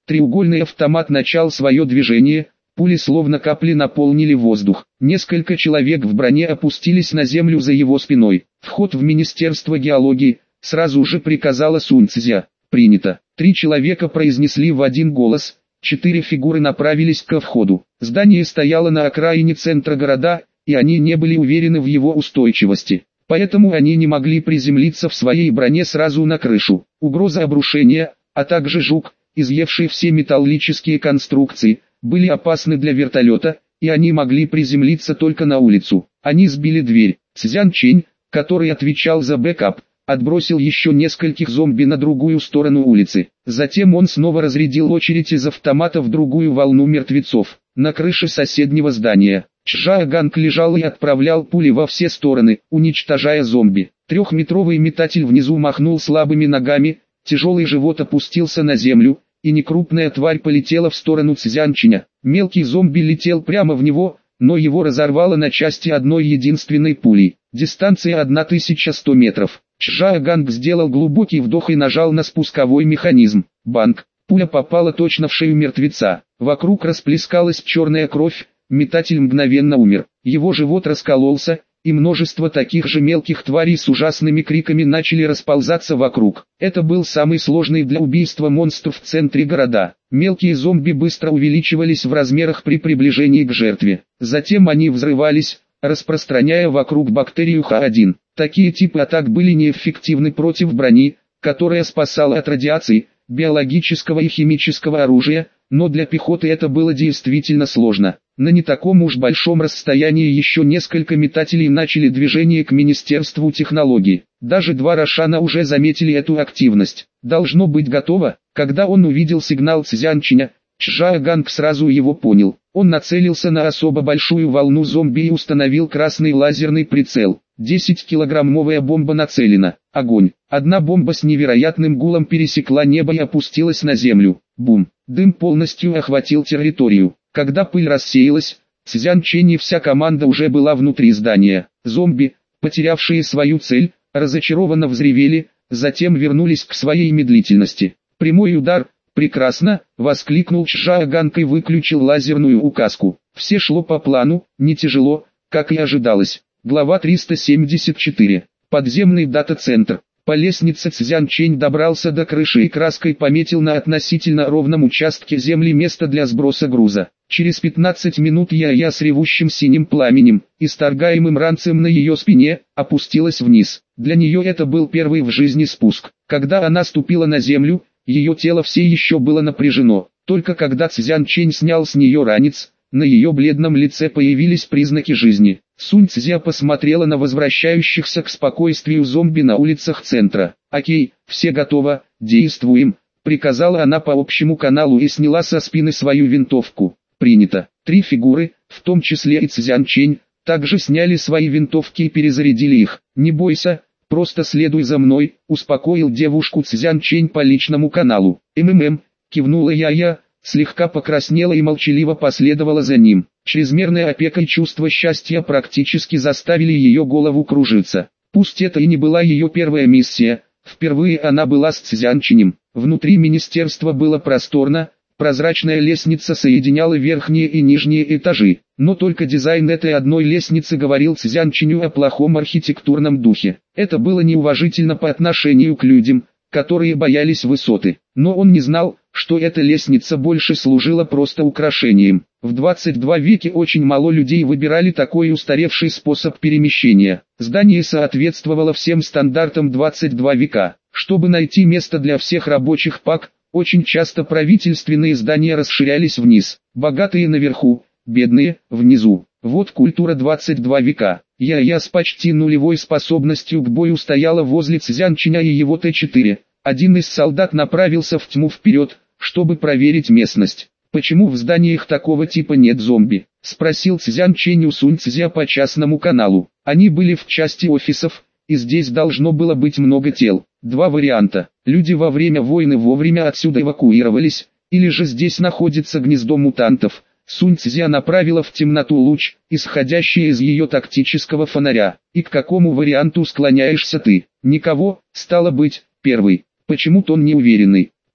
Треугольный автомат начал свое движение, пули словно капли наполнили воздух. Несколько человек в броне опустились на землю за его спиной. Вход в Министерство геологии, сразу же приказала Сунь Цзя. Принято. Три человека произнесли в один голос, четыре фигуры направились ко входу. Здание стояло на окраине центра города, и они не были уверены в его устойчивости. Поэтому они не могли приземлиться в своей броне сразу на крышу. Угроза обрушения, а также жук, изъевший все металлические конструкции, были опасны для вертолета, и они могли приземлиться только на улицу. Они сбили дверь. Цзян Чэнь, который отвечал за бэкап, отбросил еще нескольких зомби на другую сторону улицы. Затем он снова разрядил очередь из автомата в другую волну мертвецов. На крыше соседнего здания Чжао Ганг лежал и отправлял пули во все стороны, уничтожая зомби. Трехметровый метатель внизу махнул слабыми ногами, тяжелый живот опустился на землю, и некрупная тварь полетела в сторону Цзянчиня. Мелкий зомби летел прямо в него, но его разорвало на части одной единственной пулей. Дистанция тысяча сто метров. Чжао Ганг сделал глубокий вдох и нажал на спусковой механизм. Банк. Пуля попала точно в шею мертвеца. Вокруг расплескалась черная кровь, метатель мгновенно умер. Его живот раскололся, и множество таких же мелких тварей с ужасными криками начали расползаться вокруг. Это был самый сложный для убийства монстр в центре города. Мелкие зомби быстро увеличивались в размерах при приближении к жертве. Затем они взрывались, распространяя вокруг бактерию Х один. Такие типы атак были неэффективны против брони, которая спасала от радиации, биологического и химического оружия, но для пехоты это было действительно сложно. На не таком уж большом расстоянии еще несколько метателей начали движение к Министерству технологий. Даже два Рошана уже заметили эту активность. Должно быть готово. Когда он увидел сигнал Цзянчиня, Чжао Ганг сразу его понял. Он нацелился на особо большую волну зомби и установил красный лазерный прицел. десятикилограммовая бомба нацелена. Огонь. Одна бомба с невероятным гулом пересекла небо и опустилась на землю. Бум. Дым полностью охватил территорию. Когда пыль рассеялась, Цзян Чэнь и вся команда уже была внутри здания. Зомби, потерявшие свою цель, разочарованно взревели, затем вернулись к своей медлительности. Прямой удар. «Прекрасно!» — воскликнул Чжао Ганг и выключил лазерную указку. Все шло по плану, не тяжело, как и ожидалось. Глава триста семьдесят четыре. Подземный дата-центр. По лестнице Цзян Чэнь добрался до крыши и краской пометил на относительно ровном участке земли место для сброса груза. Через пятнадцать минут Я-Я с ревущим синим пламенем, исторгаемым ранцем на ее спине, опустилась вниз. Для нее это был первый в жизни спуск. Когда она ступила на землю, ее тело все еще было напряжено. Только когда Цзян Чэнь снял с нее ранец, на ее бледном лице появились признаки жизни. Сунь Цзя посмотрела на возвращающихся к спокойствию зомби на улицах центра. «Окей, все готово, действуем», — приказала она по общему каналу и сняла со спины свою винтовку. «Принято». Три фигуры, в том числе и Цзян Чэнь, также сняли свои винтовки и перезарядили их. «Не бойся, просто следуй за мной», — успокоил девушку Цзян Чэнь по личному каналу. «МММ», — кивнула Я-Я, слегка покраснела и молчаливо последовала за ним. Чрезмерная опека и чувство счастья практически заставили ее голову кружиться. Пусть это и не была ее первая миссия, впервые она была с Цзянчинем. Внутри министерства было просторно, прозрачная лестница соединяла верхние и нижние этажи. Но только дизайн этой одной лестницы говорил Цзянчиню о плохом архитектурном духе. Это было неуважительно по отношению к людям, которые боялись высоты. Но он не знал, что эта лестница больше служила просто украшением. В двадцать два веке очень мало людей выбирали такой устаревший способ перемещения. Здание соответствовало всем стандартам двадцать два века. Чтобы найти место для всех рабочих пак, очень часто правительственные здания расширялись вниз. Богатые наверху, бедные внизу. Вот культура двадцать два века. Я-Я с почти нулевой способностью к бою стояла возле Цзянчиня и его Т четыре. Один из солдат направился в тьму вперед, чтобы проверить местность. «Почему в зданиях такого типа нет зомби?» — спросил Цзян Чэнь у Сунь Цзя по частному каналу. Они были в части офисов, и здесь должно было быть много тел. Два варианта. Люди во время войны вовремя отсюда эвакуировались, или же здесь находится гнездо мутантов. Сунь Цзя направила в темноту луч, исходящий из ее тактического фонаря. «И к какому варианту склоняешься ты?» «Никого, стало быть, первый». Почему-то он неуверенный.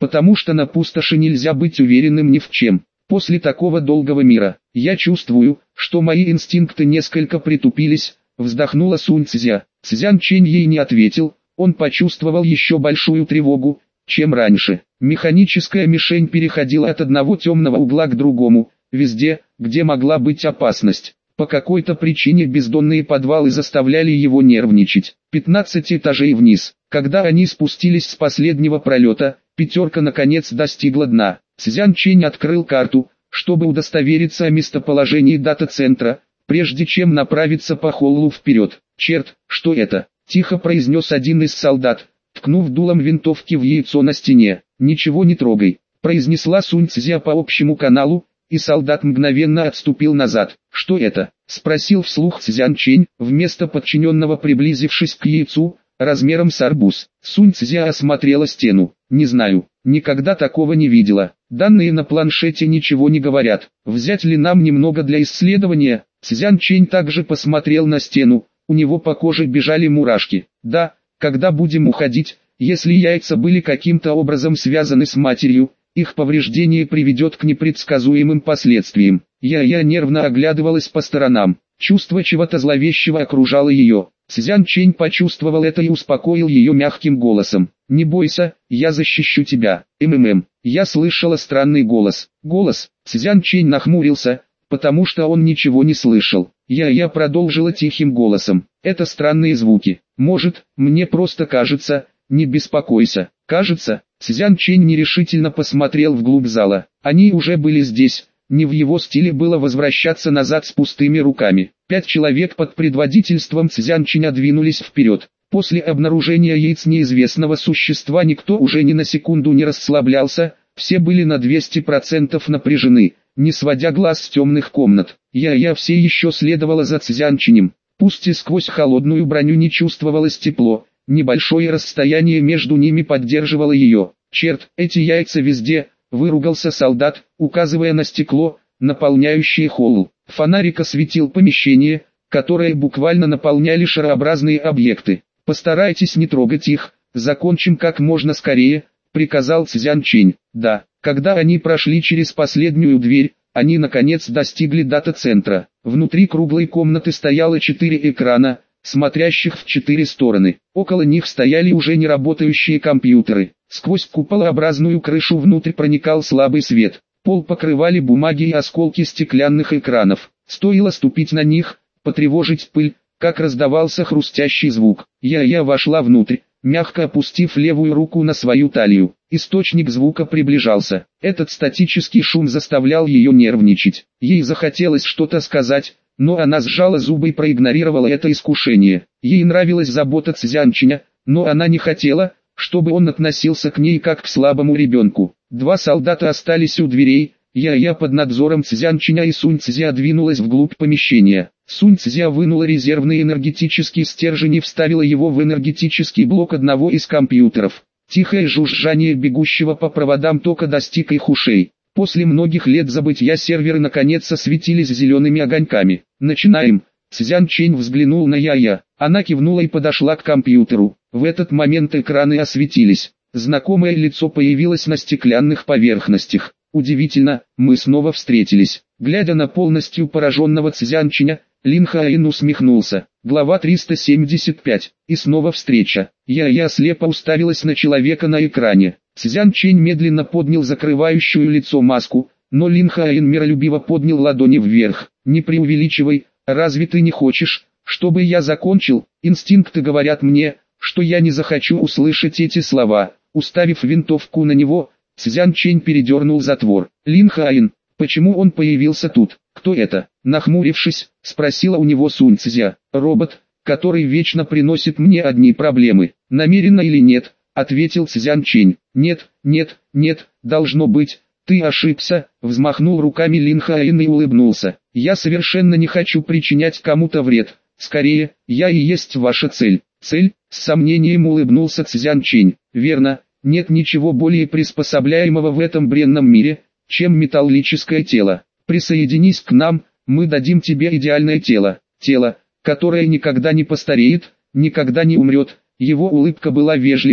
потому что на пустоши нельзя быть уверенным ни в чем. После такого долгого мира, я чувствую, что мои инстинкты несколько притупились, вздохнула Сунь Цзя. Цзян Чэнь ей не ответил, он почувствовал еще большую тревогу, чем раньше. Механическая мишень переходила от одного темного угла к другому, везде, где могла быть опасность. По какой-то причине бездонные подвалы заставляли его нервничать. пятнадцать этажей вниз. Когда они спустились с последнего пролета, пятерка наконец достигла дна. Цзян Чэнь открыл карту, чтобы удостовериться о местоположении дата-центра, прежде чем направиться по холлу вперед. «Черт, что это?» – тихо произнес один из солдат, ткнув дулом винтовки в яйцо на стене. «Ничего не трогай», – произнесла Сунь Цзя по общему каналу, и солдат мгновенно отступил назад. «Что это?» – спросил вслух Цзян Чэнь, вместо подчиненного приблизившись к яйцу, размером с арбуз. Сунь Цзя осмотрела стену. «Не знаю, никогда такого не видела. Данные на планшете ничего не говорят. Взять ли нам немного для исследования?» Цзян Чэнь также посмотрел на стену, у него по коже бежали мурашки. «Да, когда будем уходить, если яйца были каким-то образом связаны с матерью, их повреждение приведет к непредсказуемым последствиям». Я-я нервно оглядывалась по сторонам. Чувство чего-то зловещего окружало ее. Цзян Чэнь почувствовал это и успокоил ее мягким голосом. «Не бойся, я защищу тебя». «МММ». Я слышала странный голос. Голос. Цзян Чэнь нахмурился, потому что он ничего не слышал. Я-я продолжила тихим голосом. «Это странные звуки. Может, мне просто кажется, не беспокойся». «Кажется». Цзян Чэнь нерешительно посмотрел вглубь зала. Они уже были здесь. Не в его стиле было возвращаться назад с пустыми руками. Пять человек под предводительством Цзян Чэня двинулись вперед. После обнаружения яиц неизвестного существа никто уже ни на секунду не расслаблялся, все были на двести процентов напряжены, не сводя глаз с темных комнат. Я-я все еще следовала за Цзян Чэнем. Пусть и сквозь холодную броню не чувствовалось тепло, небольшое расстояние между ними поддерживало ее. «Черт, эти яйца везде!» — выругался солдат, указывая на стекло, наполняющее холл. Фонарик осветил помещение, которое буквально наполняли шарообразные объекты. «Постарайтесь не трогать их, закончим как можно скорее», — приказал Цзян Чэнь. Да, когда они прошли через последнюю дверь, они наконец достигли дата-центра. Внутри круглой комнаты стояло четыре экрана, смотрящих в четыре стороны. Около них стояли уже не работающие компьютеры. Сквозь куполообразную крышу внутрь проникал слабый свет. Пол покрывали бумаги и осколки стеклянных экранов. Стоило ступить на них, потревожить пыль, как раздавался хрустящий звук. Я-я вошла внутрь, мягко опустив левую руку на свою талию. Источник звука приближался. Этот статический шум заставлял ее нервничать. Ей захотелось что-то сказать, но она сжала зубы и проигнорировала это искушение. Ей нравилась забота Цзян Чэня, но она не хотела, чтобы он относился к ней как к слабому ребенку. Два солдата остались у дверей. Я-я под надзором Цзян Чэня и Сунь Цзя двинулась вглубь помещения. Сунь Цзя вынула резервный энергетический стержень и вставила его в энергетический блок одного из компьютеров. Тихое жужжание бегущего по проводам тока достиг их ушей. После многих лет забытья серверы наконец осветились зелеными огоньками. «Начинаем». Цзян Чэнь взглянул на Я-я. Она кивнула и подошла к компьютеру. В этот момент экраны осветились. Знакомое лицо появилось на стеклянных поверхностях. Удивительно, мы снова встретились. Глядя на полностью пораженного Цзян Чэня, Лин Хаин усмехнулся. Глава триста семьдесят пять. И снова встреча. Я-я слепо уставилась на человека на экране. Цзян Чэнь медленно поднял закрывающую лицо маску, но Лин Хаин миролюбиво поднял ладони вверх. «Не преувеличивай, разве ты не хочешь, чтобы я закончил? Инстинкты говорят мне, что я не захочу услышать эти слова». Уставив винтовку на него, Цзян Чэнь передернул затвор. «Лин Хаин, почему он появился тут? Кто это?» Нахмурившись, спросила у него Сунь Цзя. «Робот, который вечно приносит мне одни проблемы. Намеренно или нет?» Ответил Цзян Чэнь. «Нет, нет, нет, должно быть, ты ошибся», взмахнул руками Лин Хаин и улыбнулся. «Я совершенно не хочу причинять кому-то вред, скорее, я и есть ваша цель». «Цель?» — с сомнением улыбнулся Цзян Чэнь. «Верно, нет ничего более приспособляемого в этом бренном мире, чем металлическое тело. Присоединись к нам, мы дадим тебе идеальное тело, тело, которое никогда не постареет, никогда не умрет». Его улыбка была вежливой,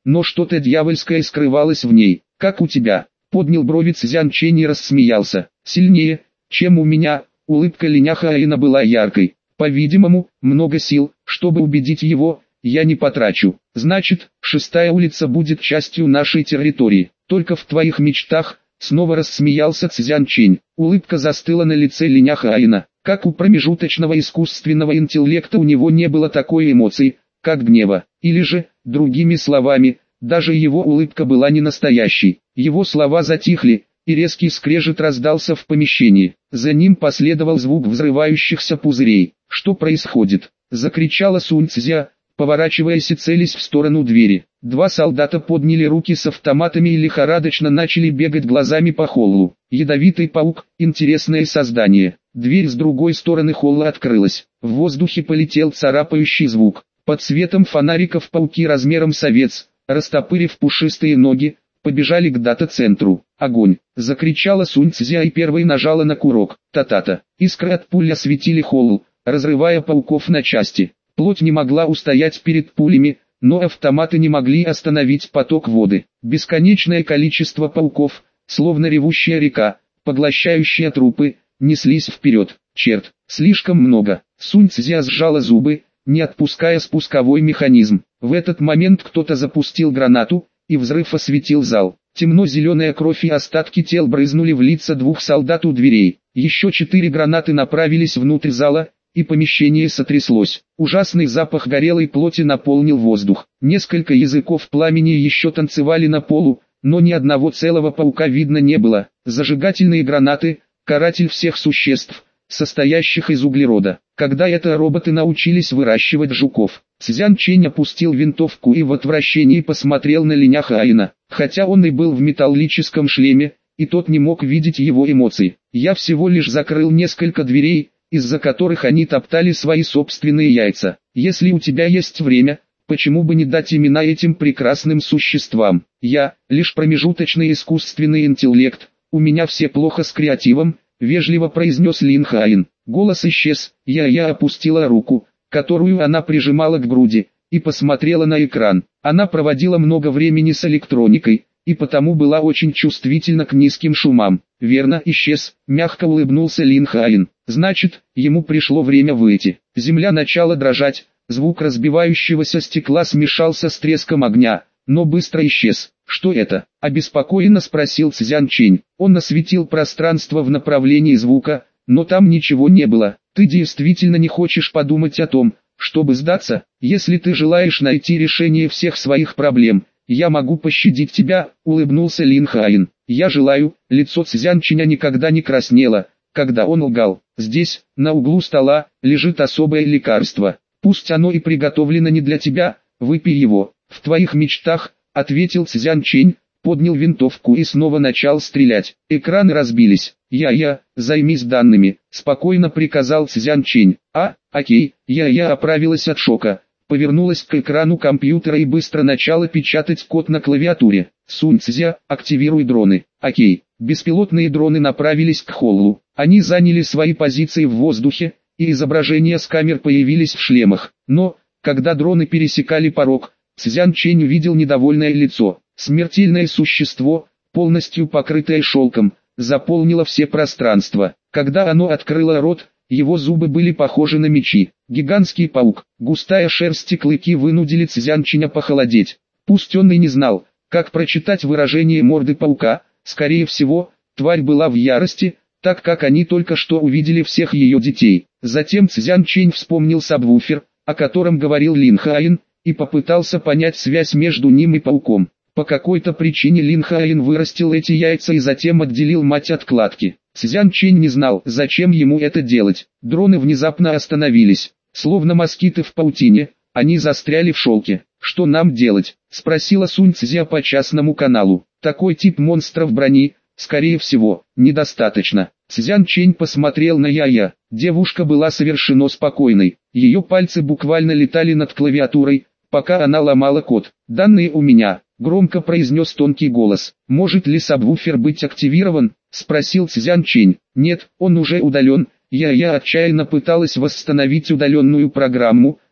но что-то дьявольское скрывалось в ней. «Как у тебя?» — поднял брови Цзян Чэнь и рассмеялся. «Сильнее, чем у меня». Улыбка Линя Хаина была яркой. «По-видимому, много сил, чтобы убедить его, я не потрачу. Значит, шестая улица будет частью нашей территории. Только в твоих мечтах». Снова рассмеялся Цзян Чэнь. Улыбка застыла на лице Линя Хаина. Как у промежуточного искусственного интеллекта у него не было такой эмоции, как гнева. Или же, другими словами, даже его улыбка была не настоящей. Его слова затихли, и резкий скрежет раздался в помещении. За ним последовал звук взрывающихся пузырей. «Что происходит?» — закричала Сунь Цзя, поворачиваясь и целясь в сторону двери. Два солдата подняли руки с автоматами и лихорадочно начали бегать глазами по холлу. Ядовитый паук, интересное создание. Дверь с другой стороны холла открылась. В воздухе полетел царапающий звук. Под светом фонариков пауки размером с овец, растопырив пушистые ноги, побежали к дата-центру. «Огонь!» — закричала Сунь Цзя и первой нажала на курок. Та-та-та. Искры от пуль осветили холл, разрывая пауков на части. Плоть не могла устоять перед пулями, но автоматы не могли остановить поток воды. Бесконечное количество пауков, словно ревущая река, поглощающая трупы, неслись вперед. Черт, слишком много. Сунь Цзя сжала зубы, не отпуская спусковой механизм. В этот момент кто-то запустил гранату, и взрыв осветил зал. Темно-зеленая кровь и остатки тел брызнули в лица двух солдат у дверей. Еще четыре гранаты направились внутрь зала, и помещение сотряслось. Ужасный запах горелой плоти наполнил воздух. Несколько языков пламени еще танцевали на полу, но ни одного целого паука видно не было. Зажигательные гранаты — каратель всех существ, состоящих из углерода. Когда это роботы научились выращивать жуков? Цзян Чэнь опустил винтовку и в отвращении посмотрел на Линя Хаина. Хотя он и был в металлическом шлеме, и тот не мог видеть его эмоций. «Я всего лишь закрыл несколько дверей, из-за которых они топтали свои собственные яйца. Если у тебя есть время, почему бы не дать имена этим прекрасным существам? Я — лишь промежуточный искусственный интеллект, у меня все плохо с креативом», — вежливо произнес Лин Хаин. Голос исчез, я-я опустила руку, которую она прижимала к груди, и посмотрела на экран. Она проводила много времени с электроникой, и потому была очень чувствительна к низким шумам. «Верно, исчез», — мягко улыбнулся Лин Хаин. «Значит, ему пришло время выйти». Земля начала дрожать, звук разбивающегося стекла смешался с треском огня, но быстро исчез. «Что это?» — обеспокоенно спросил Цзян Чэнь. Он осветил пространство в направлении звука, но там ничего не было. «Ты действительно не хочешь подумать о том, чтобы сдаться? Если ты желаешь найти решение всех своих проблем, я могу пощадить тебя», — улыбнулся Лин Хаин. «Я желаю». Лицо Цзян Чэня никогда не краснело, когда он лгал. «Здесь, на углу стола, лежит особое лекарство. Пусть оно и приготовлено не для тебя, выпей его. В твоих мечтах», — ответил Цзян Чэнь, поднял винтовку и снова начал стрелять. Экраны разбились. «Я-я, займись данными», — спокойно приказал Цзян Чэнь. «А, окей». Я-я оправилась от шока, повернулась к экрану компьютера и быстро начала печатать код на клавиатуре. «Сунь Цзя, активируй дроны». «Окей». Беспилотные дроны направились к холлу. Они заняли свои позиции в воздухе, и изображения с камер появились в шлемах. Но, когда дроны пересекали порог, Цзян Чэнь увидел недовольное лицо. Смертельное существо, полностью покрытое шелком, заполнило все пространства. Когда оно открыло рот, его зубы были похожи на мечи. Гигантский паук, густая шерсть и клыки вынудили Цзян Чэня похолодеть. Пусть он и не знал, как прочитать выражение морды паука, скорее всего, тварь была в ярости, так как они только что увидели всех ее детей. Затем Цзян Чэнь вспомнил сабвуфер, о котором говорил Лин Хаин, и попытался понять связь между ним и пауком. По какой-то причине Лин Хаин вырастил эти яйца и затем отделил мать от кладки. Цзян Чэнь не знал, зачем ему это делать. Дроны внезапно остановились. Словно москиты в паутине, они застряли в шелке. «Что нам делать?» — спросила Сунь Цзя по частному каналу. «Такой тип монстров брони, скорее всего, недостаточно». Цзян Чэнь посмотрел на Я-Я. Девушка была совершенно спокойной. Ее пальцы буквально летали над клавиатурой, пока она ломала код. «Данные у меня», — громко произнес тонкий голос. «Может ли сабвуфер быть активирован?» — спросил Цзян Чэнь. «Нет, он уже удален». Я-Я отчаянно пыталась восстановить удаленную программу,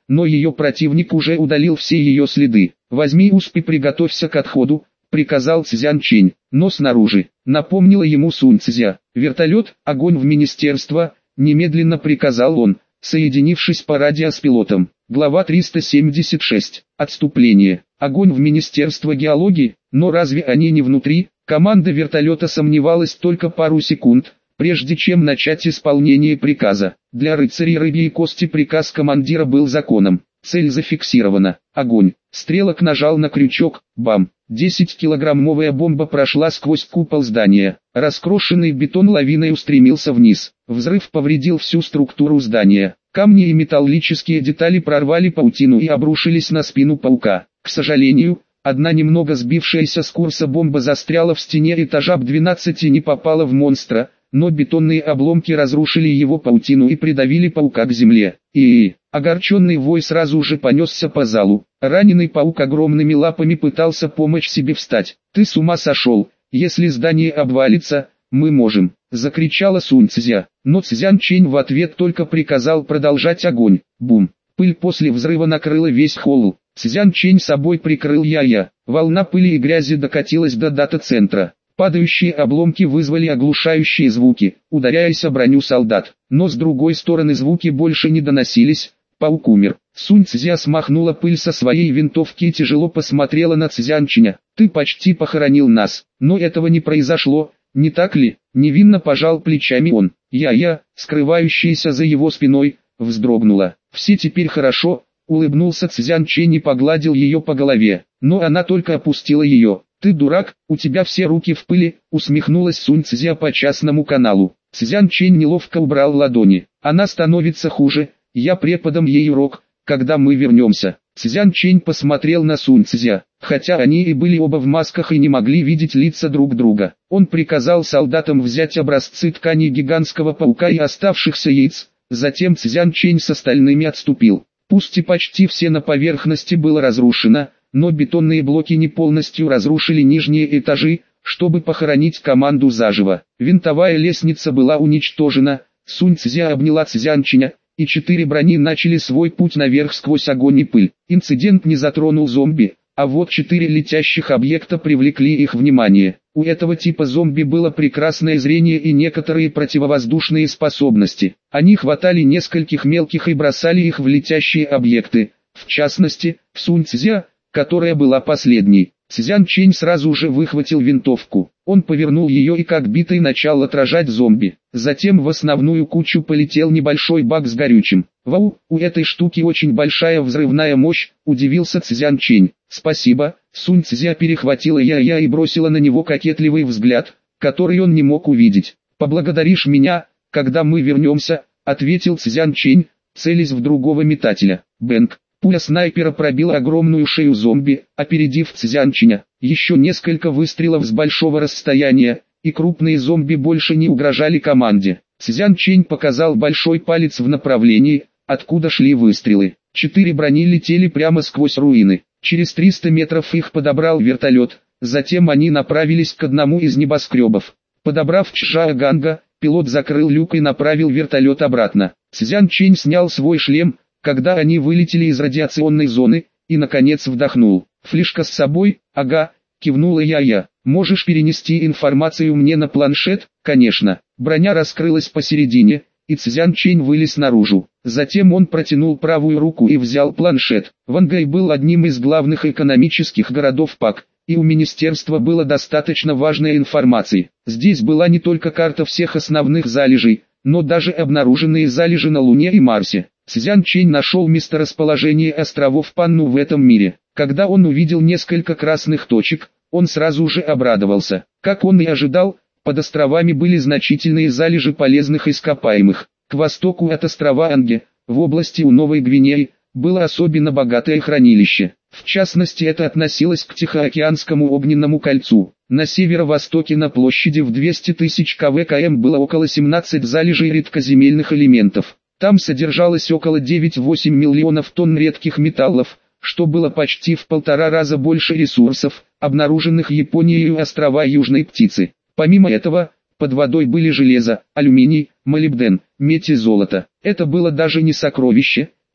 но ее противник уже удалил все ее следы. «Возьми успи, приготовься к отходу», — приказал Цзян Чэнь, но снаружи, напомнила ему Сунь Цзя. «Вертолет, огонь в министерство», — немедленно приказал он, соединившись по радио с пилотом. Глава триста семьдесят шесть. Отступление. Огонь в Министерство геологии, но разве они не внутри? Команда вертолета сомневалась только пару секунд, прежде чем начать исполнение приказа. Для рыцарей рыбьей кости приказ командира был законом. Цель зафиксирована. Огонь. Стрелок нажал на крючок. Бам. десятикилограммовая бомба прошла сквозь купол здания. Раскрошенный бетон лавиной устремился вниз. Взрыв повредил всю структуру здания. Камни и металлические детали прорвали паутину и обрушились на спину паука. К сожалению, одна немного сбившаяся с курса бомба застряла в стене этажа двенадцать и не попала в монстра, но бетонные обломки разрушили его паутину и придавили паука к земле. И огорченный вой сразу же понесся по залу. Раненый паук огромными лапами пытался помочь себе встать. «Ты с ума сошел? Если здание обвалится, мы можем!» — закричала Сунь Цзя. Но Цзян Чэнь в ответ только приказал продолжать огонь. Бум! Пыль после взрыва накрыла весь холл. Цзян Чэнь собой прикрыл Я-Я. Волна пыли и грязи докатилась до дата-центра. Падающие обломки вызвали оглушающие звуки, ударяясь о броню солдат. Но с другой стороны звуки больше не доносились. Паук умер. Сунь Цзя смахнула пыль со своей винтовки и тяжело посмотрела на Цзян Чэня. «Ты почти похоронил нас, но этого не произошло, не так ли?» Невинно пожал плечами он. Я-Я, скрывающаяся за его спиной, вздрогнула. «Все теперь хорошо», — улыбнулся Цзян Чэнь и погладил ее по голове. Но она только опустила ее. «Ты дурак, у тебя все руки в пыли», — усмехнулась Сунь Цзя по частному каналу. Цзян Чэнь неловко убрал ладони. «Она становится хуже, я преподам ей урок, когда мы вернемся». Цзян Чэнь посмотрел на Сунь Цзя, хотя они и были оба в масках и не могли видеть лица друг друга. Он приказал солдатам взять образцы ткани гигантского паука и оставшихся яиц, затем Цзян Чэнь с остальными отступил. Пусть и почти все на поверхности было разрушено, но бетонные блоки не полностью разрушили нижние этажи, чтобы похоронить команду заживо. Винтовая лестница была уничтожена, Сунь Цзя обняла Цзян Чэня, и четыре брони начали свой путь наверх сквозь огонь и пыль. Инцидент не затронул зомби, а вот четыре летящих объекта привлекли их внимание. У этого типа зомби было прекрасное зрение и некоторые противовоздушные способности. Они хватали нескольких мелких и бросали их в летящие объекты, в частности, в Сунь Цзя, которая была последней. Цзян Чэнь сразу же выхватил винтовку. Он повернул ее и как битый начал отражать зомби. Затем в основную кучу полетел небольшой бак с горючим. «Вау, у этой штуки очень большая взрывная мощь», — удивился Цзян Чэнь. «Спасибо», — Сунь Цзя перехватила Я-Я и бросила на него кокетливый взгляд, который он не мог увидеть. «Поблагодаришь меня, когда мы вернемся», — ответил Цзян Чэнь, целясь в другого метателя. Бэнг. Пуля снайпера пробила огромную шею зомби, опередив Цзян Чэня. Еще несколько выстрелов с большого расстояния, и крупные зомби больше не угрожали команде. Цзян Чэнь показал большой палец в направлении, откуда шли выстрелы. Четыре брони летели прямо сквозь руины. Через триста метров их подобрал вертолет, затем они направились к одному из небоскребов. Подобрав Чжаоганга, пилот закрыл люк и направил вертолет обратно. Цзян Чэнь снял свой шлем, когда они вылетели из радиационной зоны, и наконец вдохнул. «Флешка с собой?» «Ага», кивнула Я-Я. «Можешь перенести информацию мне на планшет?» «Конечно». Броня раскрылась посередине, и Цзян Чэнь вылез наружу. Затем он протянул правую руку и взял планшет. Вангай был одним из главных экономических городов ПАК, и у министерства было достаточно важной информации. Здесь была не только карта всех основных залежей, но даже обнаруженные залежи на Луне и Марсе. Цзян Чэнь нашел месторасположение островов Панну в этом мире. Когда он увидел несколько красных точек, он сразу же обрадовался. Как он и ожидал, под островами были значительные залежи полезных ископаемых. К востоку от острова Анге, в области у Новой Гвинеи, было особенно богатое хранилище. В частности, это относилось к Тихоокеанскому огненному кольцу. На северо-востоке на площади в двести тысяч километров было около семнадцати залежей редкоземельных элементов. Там содержалось около девяти-восьми миллионов тонн редких металлов, что было почти в полтора раза больше ресурсов, обнаруженных Японией у острова Южной Птицы. Помимо этого, под водой были железо, алюминий, молибден, медь и золото. Это было даже не сокровище,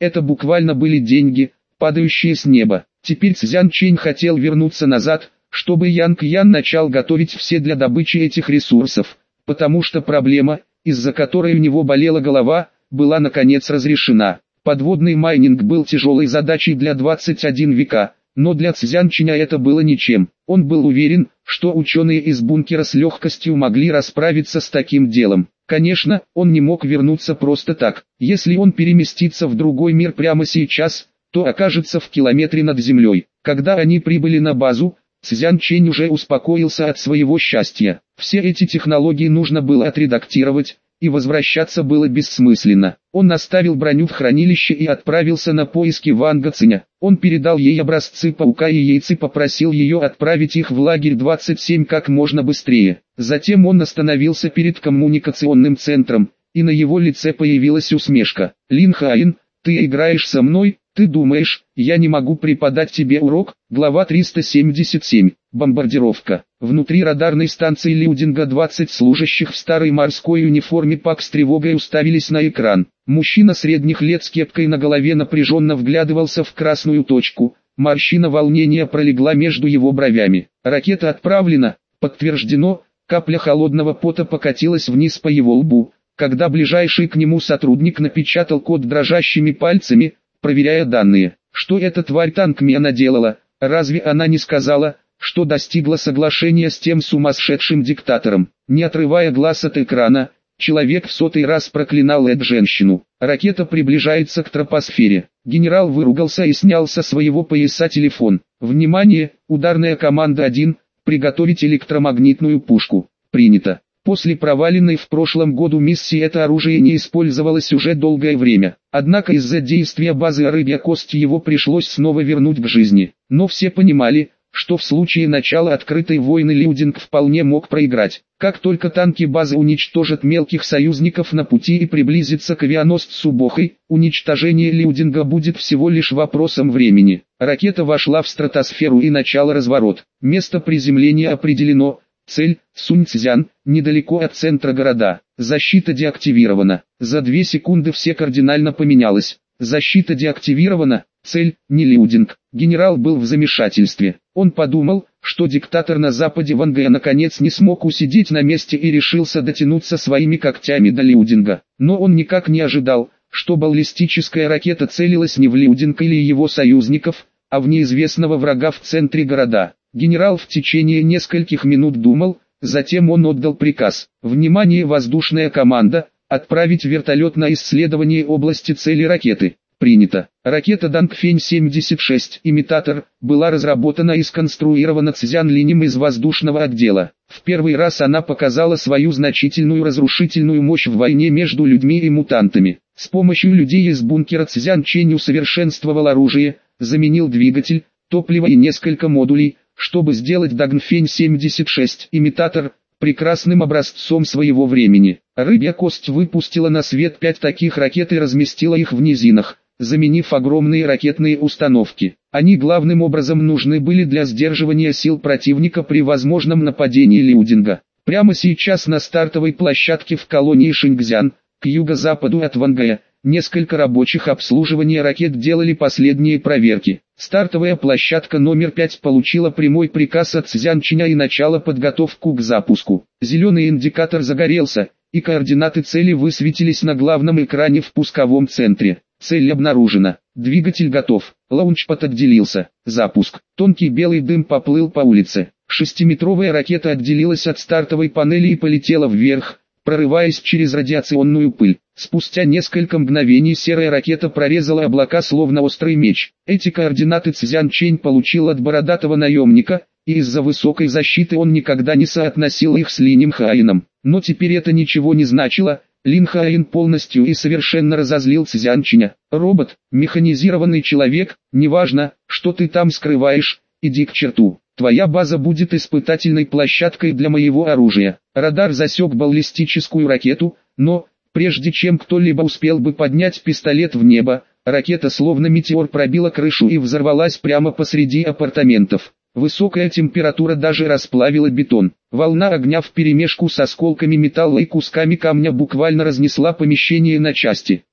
Это буквально были деньги, падающие с неба. Теперь Цзян Чэнь хотел вернуться назад, чтобы Янг Ян начал готовить все для добычи этих ресурсов, потому что проблема, из-за которой у него болела голова, была наконец разрешена. Подводный майнинг был тяжелой задачей для двадцать первого века, но для Цзян Чэня это было ничем. Он был уверен, что ученые из бункера с легкостью могли расправиться с таким делом. Конечно, он не мог вернуться просто так. Если он переместится в другой мир прямо сейчас, то окажется в километре над землей. Когда они прибыли на базу, Цзян Чэнь уже успокоился от своего счастья. Все эти технологии нужно было отредактировать, и возвращаться было бессмысленно. Он оставил броню в хранилище и отправился на поиски Ванга Циня. Он передал ей образцы паука и яйца и попросил ее отправить их в лагерь двадцать семь как можно быстрее. Затем он остановился перед коммуникационным центром, и на его лице появилась усмешка. «Лин Хаин, ты играешь со мной? Ты думаешь, я не могу преподать тебе урок?» Глава триста семьдесят семь. Бомбардировка. Внутри радарной станции Лиудинга двадцать служащих в старой морской униформе ПАК с тревогой уставились на экран. Мужчина средних лет с кепкой на голове напряженно вглядывался в красную точку. Морщина волнения пролегла между его бровями. Ракета отправлена, подтверждено. Капля холодного пота покатилась вниз по его лбу, когда ближайший к нему сотрудник напечатал код дрожащими пальцами, проверяя данные. Что эта тварь Тангме наделала? Разве она не сказала, что достигла соглашения с тем сумасшедшим диктатором? Не отрывая глаз от экрана, человек в сотый раз проклинал эту женщину. Ракета приближается к тропосфере. Генерал выругался и снял со своего пояса телефон. Внимание, ударная команда один, приготовить электромагнитную пушку. Принято. После проваленной в прошлом году миссии это оружие не использовалось уже долгое время. Однако из-за действия базы Рыбья Кость его пришлось снова вернуть к жизни. Но все понимали, что в случае начала открытой войны Лиудинг вполне мог проиграть. Как только танки базы уничтожат мелких союзников на пути и приблизятся к авианосцу Бохой, уничтожение Лиудинга будет всего лишь вопросом времени. Ракета вошла в стратосферу и начала разворот. Место приземления определено. Цель – Суньцзян, недалеко от центра города. Защита деактивирована. За две секунды все кардинально поменялось. Защита деактивирована. Цель – не Лиудинг. Генерал был в замешательстве. Он подумал, что диктатор на западе Ванга наконец не смог усидеть на месте и решился дотянуться своими когтями до Лиудинга. Но он никак не ожидал, что баллистическая ракета целилась не в Лиудинг или его союзников, а в неизвестного врага в центре города. Генерал в течение нескольких минут думал, затем он отдал приказ. Внимание, воздушная команда, отправить вертолет на исследование области цели ракеты. Принято. Ракета Дангфень семьдесят шесть, имитатор, была разработана и сконструирована Цзян Линем из воздушного отдела. В первый раз она показала свою значительную разрушительную мощь в войне между людьми и мутантами. С помощью людей из бункера Цзян Чэнь усовершенствовал оружие, заменил двигатель, топливо и несколько модулей, чтобы сделать Дангфень семьдесят шесть, имитатор, прекрасным образцом своего времени. Рыбья Кость выпустила на свет пять таких ракет и разместила их в низинах, заменив огромные ракетные установки. Они главным образом нужны были для сдерживания сил противника при возможном нападении Лиудинга. Прямо сейчас на стартовой площадке в колонии Шингзян, к юго-западу от Вангая, несколько рабочих обслуживания ракет делали последние проверки. Стартовая площадка номер пять получила прямой приказ от Цзян Чэня и начала подготовку к запуску. Зеленый индикатор загорелся, и координаты цели высветились на главном экране в пусковом центре. Цель обнаружена. Двигатель готов. Лаунчпад отделился. Запуск. Тонкий белый дым поплыл по улице. Шестиметровая ракета отделилась от стартовой панели и полетела вверх, прорываясь через радиационную пыль. Спустя несколько мгновений серая ракета прорезала облака словно острый меч. Эти координаты Цзян Чэнь получил от бородатого наемника, и из-за высокой защиты он никогда не соотносил их с Линем Хаином. Но теперь это ничего не значило. Лин Хаин полностью и совершенно разозлил Цзян Чэня. «Робот, механизированный человек, неважно, что ты там скрываешь, иди к черту. Твоя база будет испытательной площадкой для моего оружия». Радар засек баллистическую ракету, но, прежде чем кто-либо успел бы поднять пистолет в небо, ракета словно метеор пробила крышу и взорвалась прямо посреди апартаментов. Высокая температура даже расплавила бетон. Волна огня вперемешку с осколками металла и кусками камня буквально разнесла помещение на части.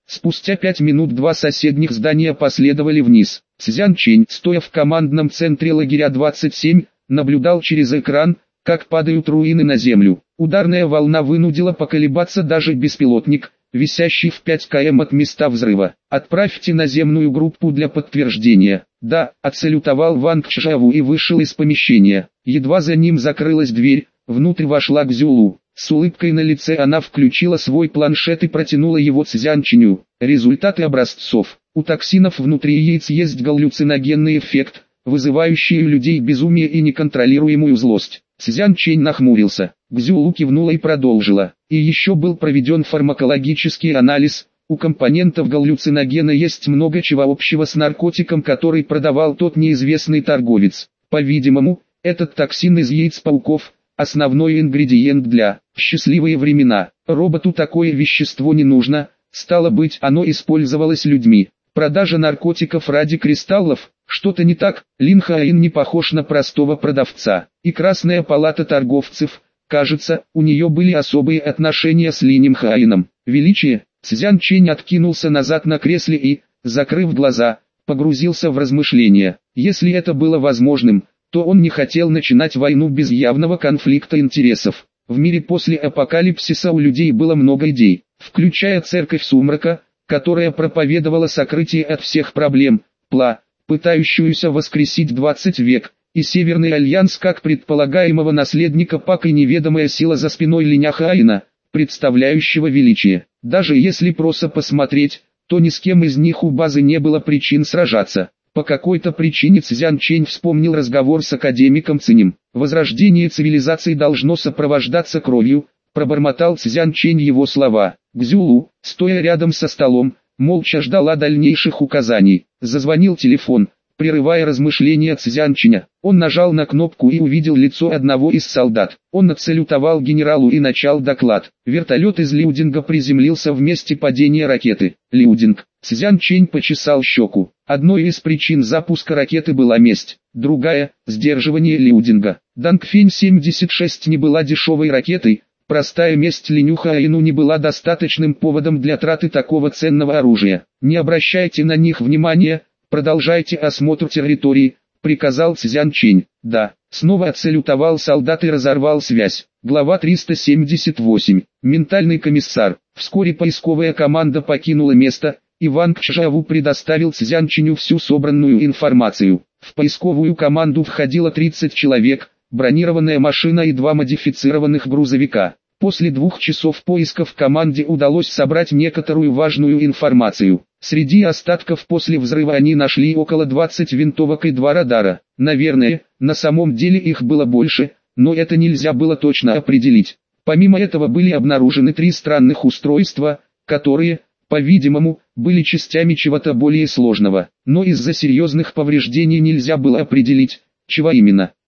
Спустя пять минут два соседних здания последовали вниз. Цзян Чэнь, стоя в командном центре лагеря двадцать семь, наблюдал через экран, как падают руины на землю. Ударная волна вынудила поколебаться даже беспилотник, висящий в пяти километрах от места взрыва. «Отправьте наземную группу для подтверждения». «Да», — отсалютовал Ванг Чжаву и вышел из помещения. Едва за ним закрылась дверь, внутрь вошла Гзюлу. С улыбкой на лице она включила свой планшет и протянула его Цзян Чэню. Результаты образцов. У токсинов внутри яиц есть галлюциногенный эффект, вызывающий у людей безумие и неконтролируемую злость. Цзян Чэнь нахмурился. Гзюлу кивнула и продолжила. И еще был проведен фармакологический анализ. У компонентов галлюциногена есть много чего общего с наркотиком, который продавал тот неизвестный торговец. По-видимому, этот токсин из яиц пауков – основной ингредиент для «счастливые времена». Роботу такое вещество не нужно, стало быть, оно использовалось людьми. Продажа наркотиков ради кристаллов – что-то не так. Лин Хаин не похож на простого продавца. И Красная палата торговцев, кажется, у нее были особые отношения с Линем Хаином. Величие. Цзян Чэнь откинулся назад на кресле и, закрыв глаза, погрузился в размышления. Если это было возможным, то он не хотел начинать войну без явного конфликта интересов. В мире после апокалипсиса у людей было много идей, включая церковь сумрака, которая проповедовала сокрытие от всех проблем, Пла, пытающуюся воскресить двадцатый век, и Северный Альянс как предполагаемого наследника Пак и неведомая сила за спиной Линя Хаина, представляющего величие. Даже если просто посмотреть, то ни с кем из них у базы не было причин сражаться. По какой-то причине Цзян Чэнь вспомнил разговор с академиком Цинем. «Возрождение цивилизации должно сопровождаться кровью», пробормотал Цзян Чэнь его слова. Гзюлу, стоя рядом со столом, молча ждала дальнейших указаний. Зазвонил телефон, прерывая размышления Цзян Чэня. Он нажал на кнопку и увидел лицо одного из солдат. Он отсалютовал генералу и начал доклад. Вертолет из Лиудинга приземлился в месте падения ракеты. Лиудинг. Цзян Чэнь почесал щеку. Одной из причин запуска ракеты была месть, другая – сдерживание Лиудинга. Дангфень семьдесят шесть не была дешевой ракетой, простая месть Линю Хаину не была достаточным поводом для траты такого ценного оружия. Не обращайте на них внимания, продолжайте осмотр территории, приказал Цзян Чэнь. Да, снова отсалютовал солдат и разорвал связь. Глава триста семьдесят восемь. Ментальный комиссар. Вскоре поисковая команда покинула место, и Ванг Чжаву предоставил Цзян Чэню всю собранную информацию. В поисковую команду входило тридцать человек, бронированная машина и два модифицированных грузовика. После двух часов поисков команде удалось собрать некоторую важную информацию. Среди остатков после взрыва они нашли около двадцати винтовок и два радара. Наверное, на самом деле их было больше, но это нельзя было точно определить. Помимо этого были обнаружены три странных устройства, которые, по-видимому, были частями чего-то более сложного. Но из-за серьезных повреждений нельзя было определить, чего именно.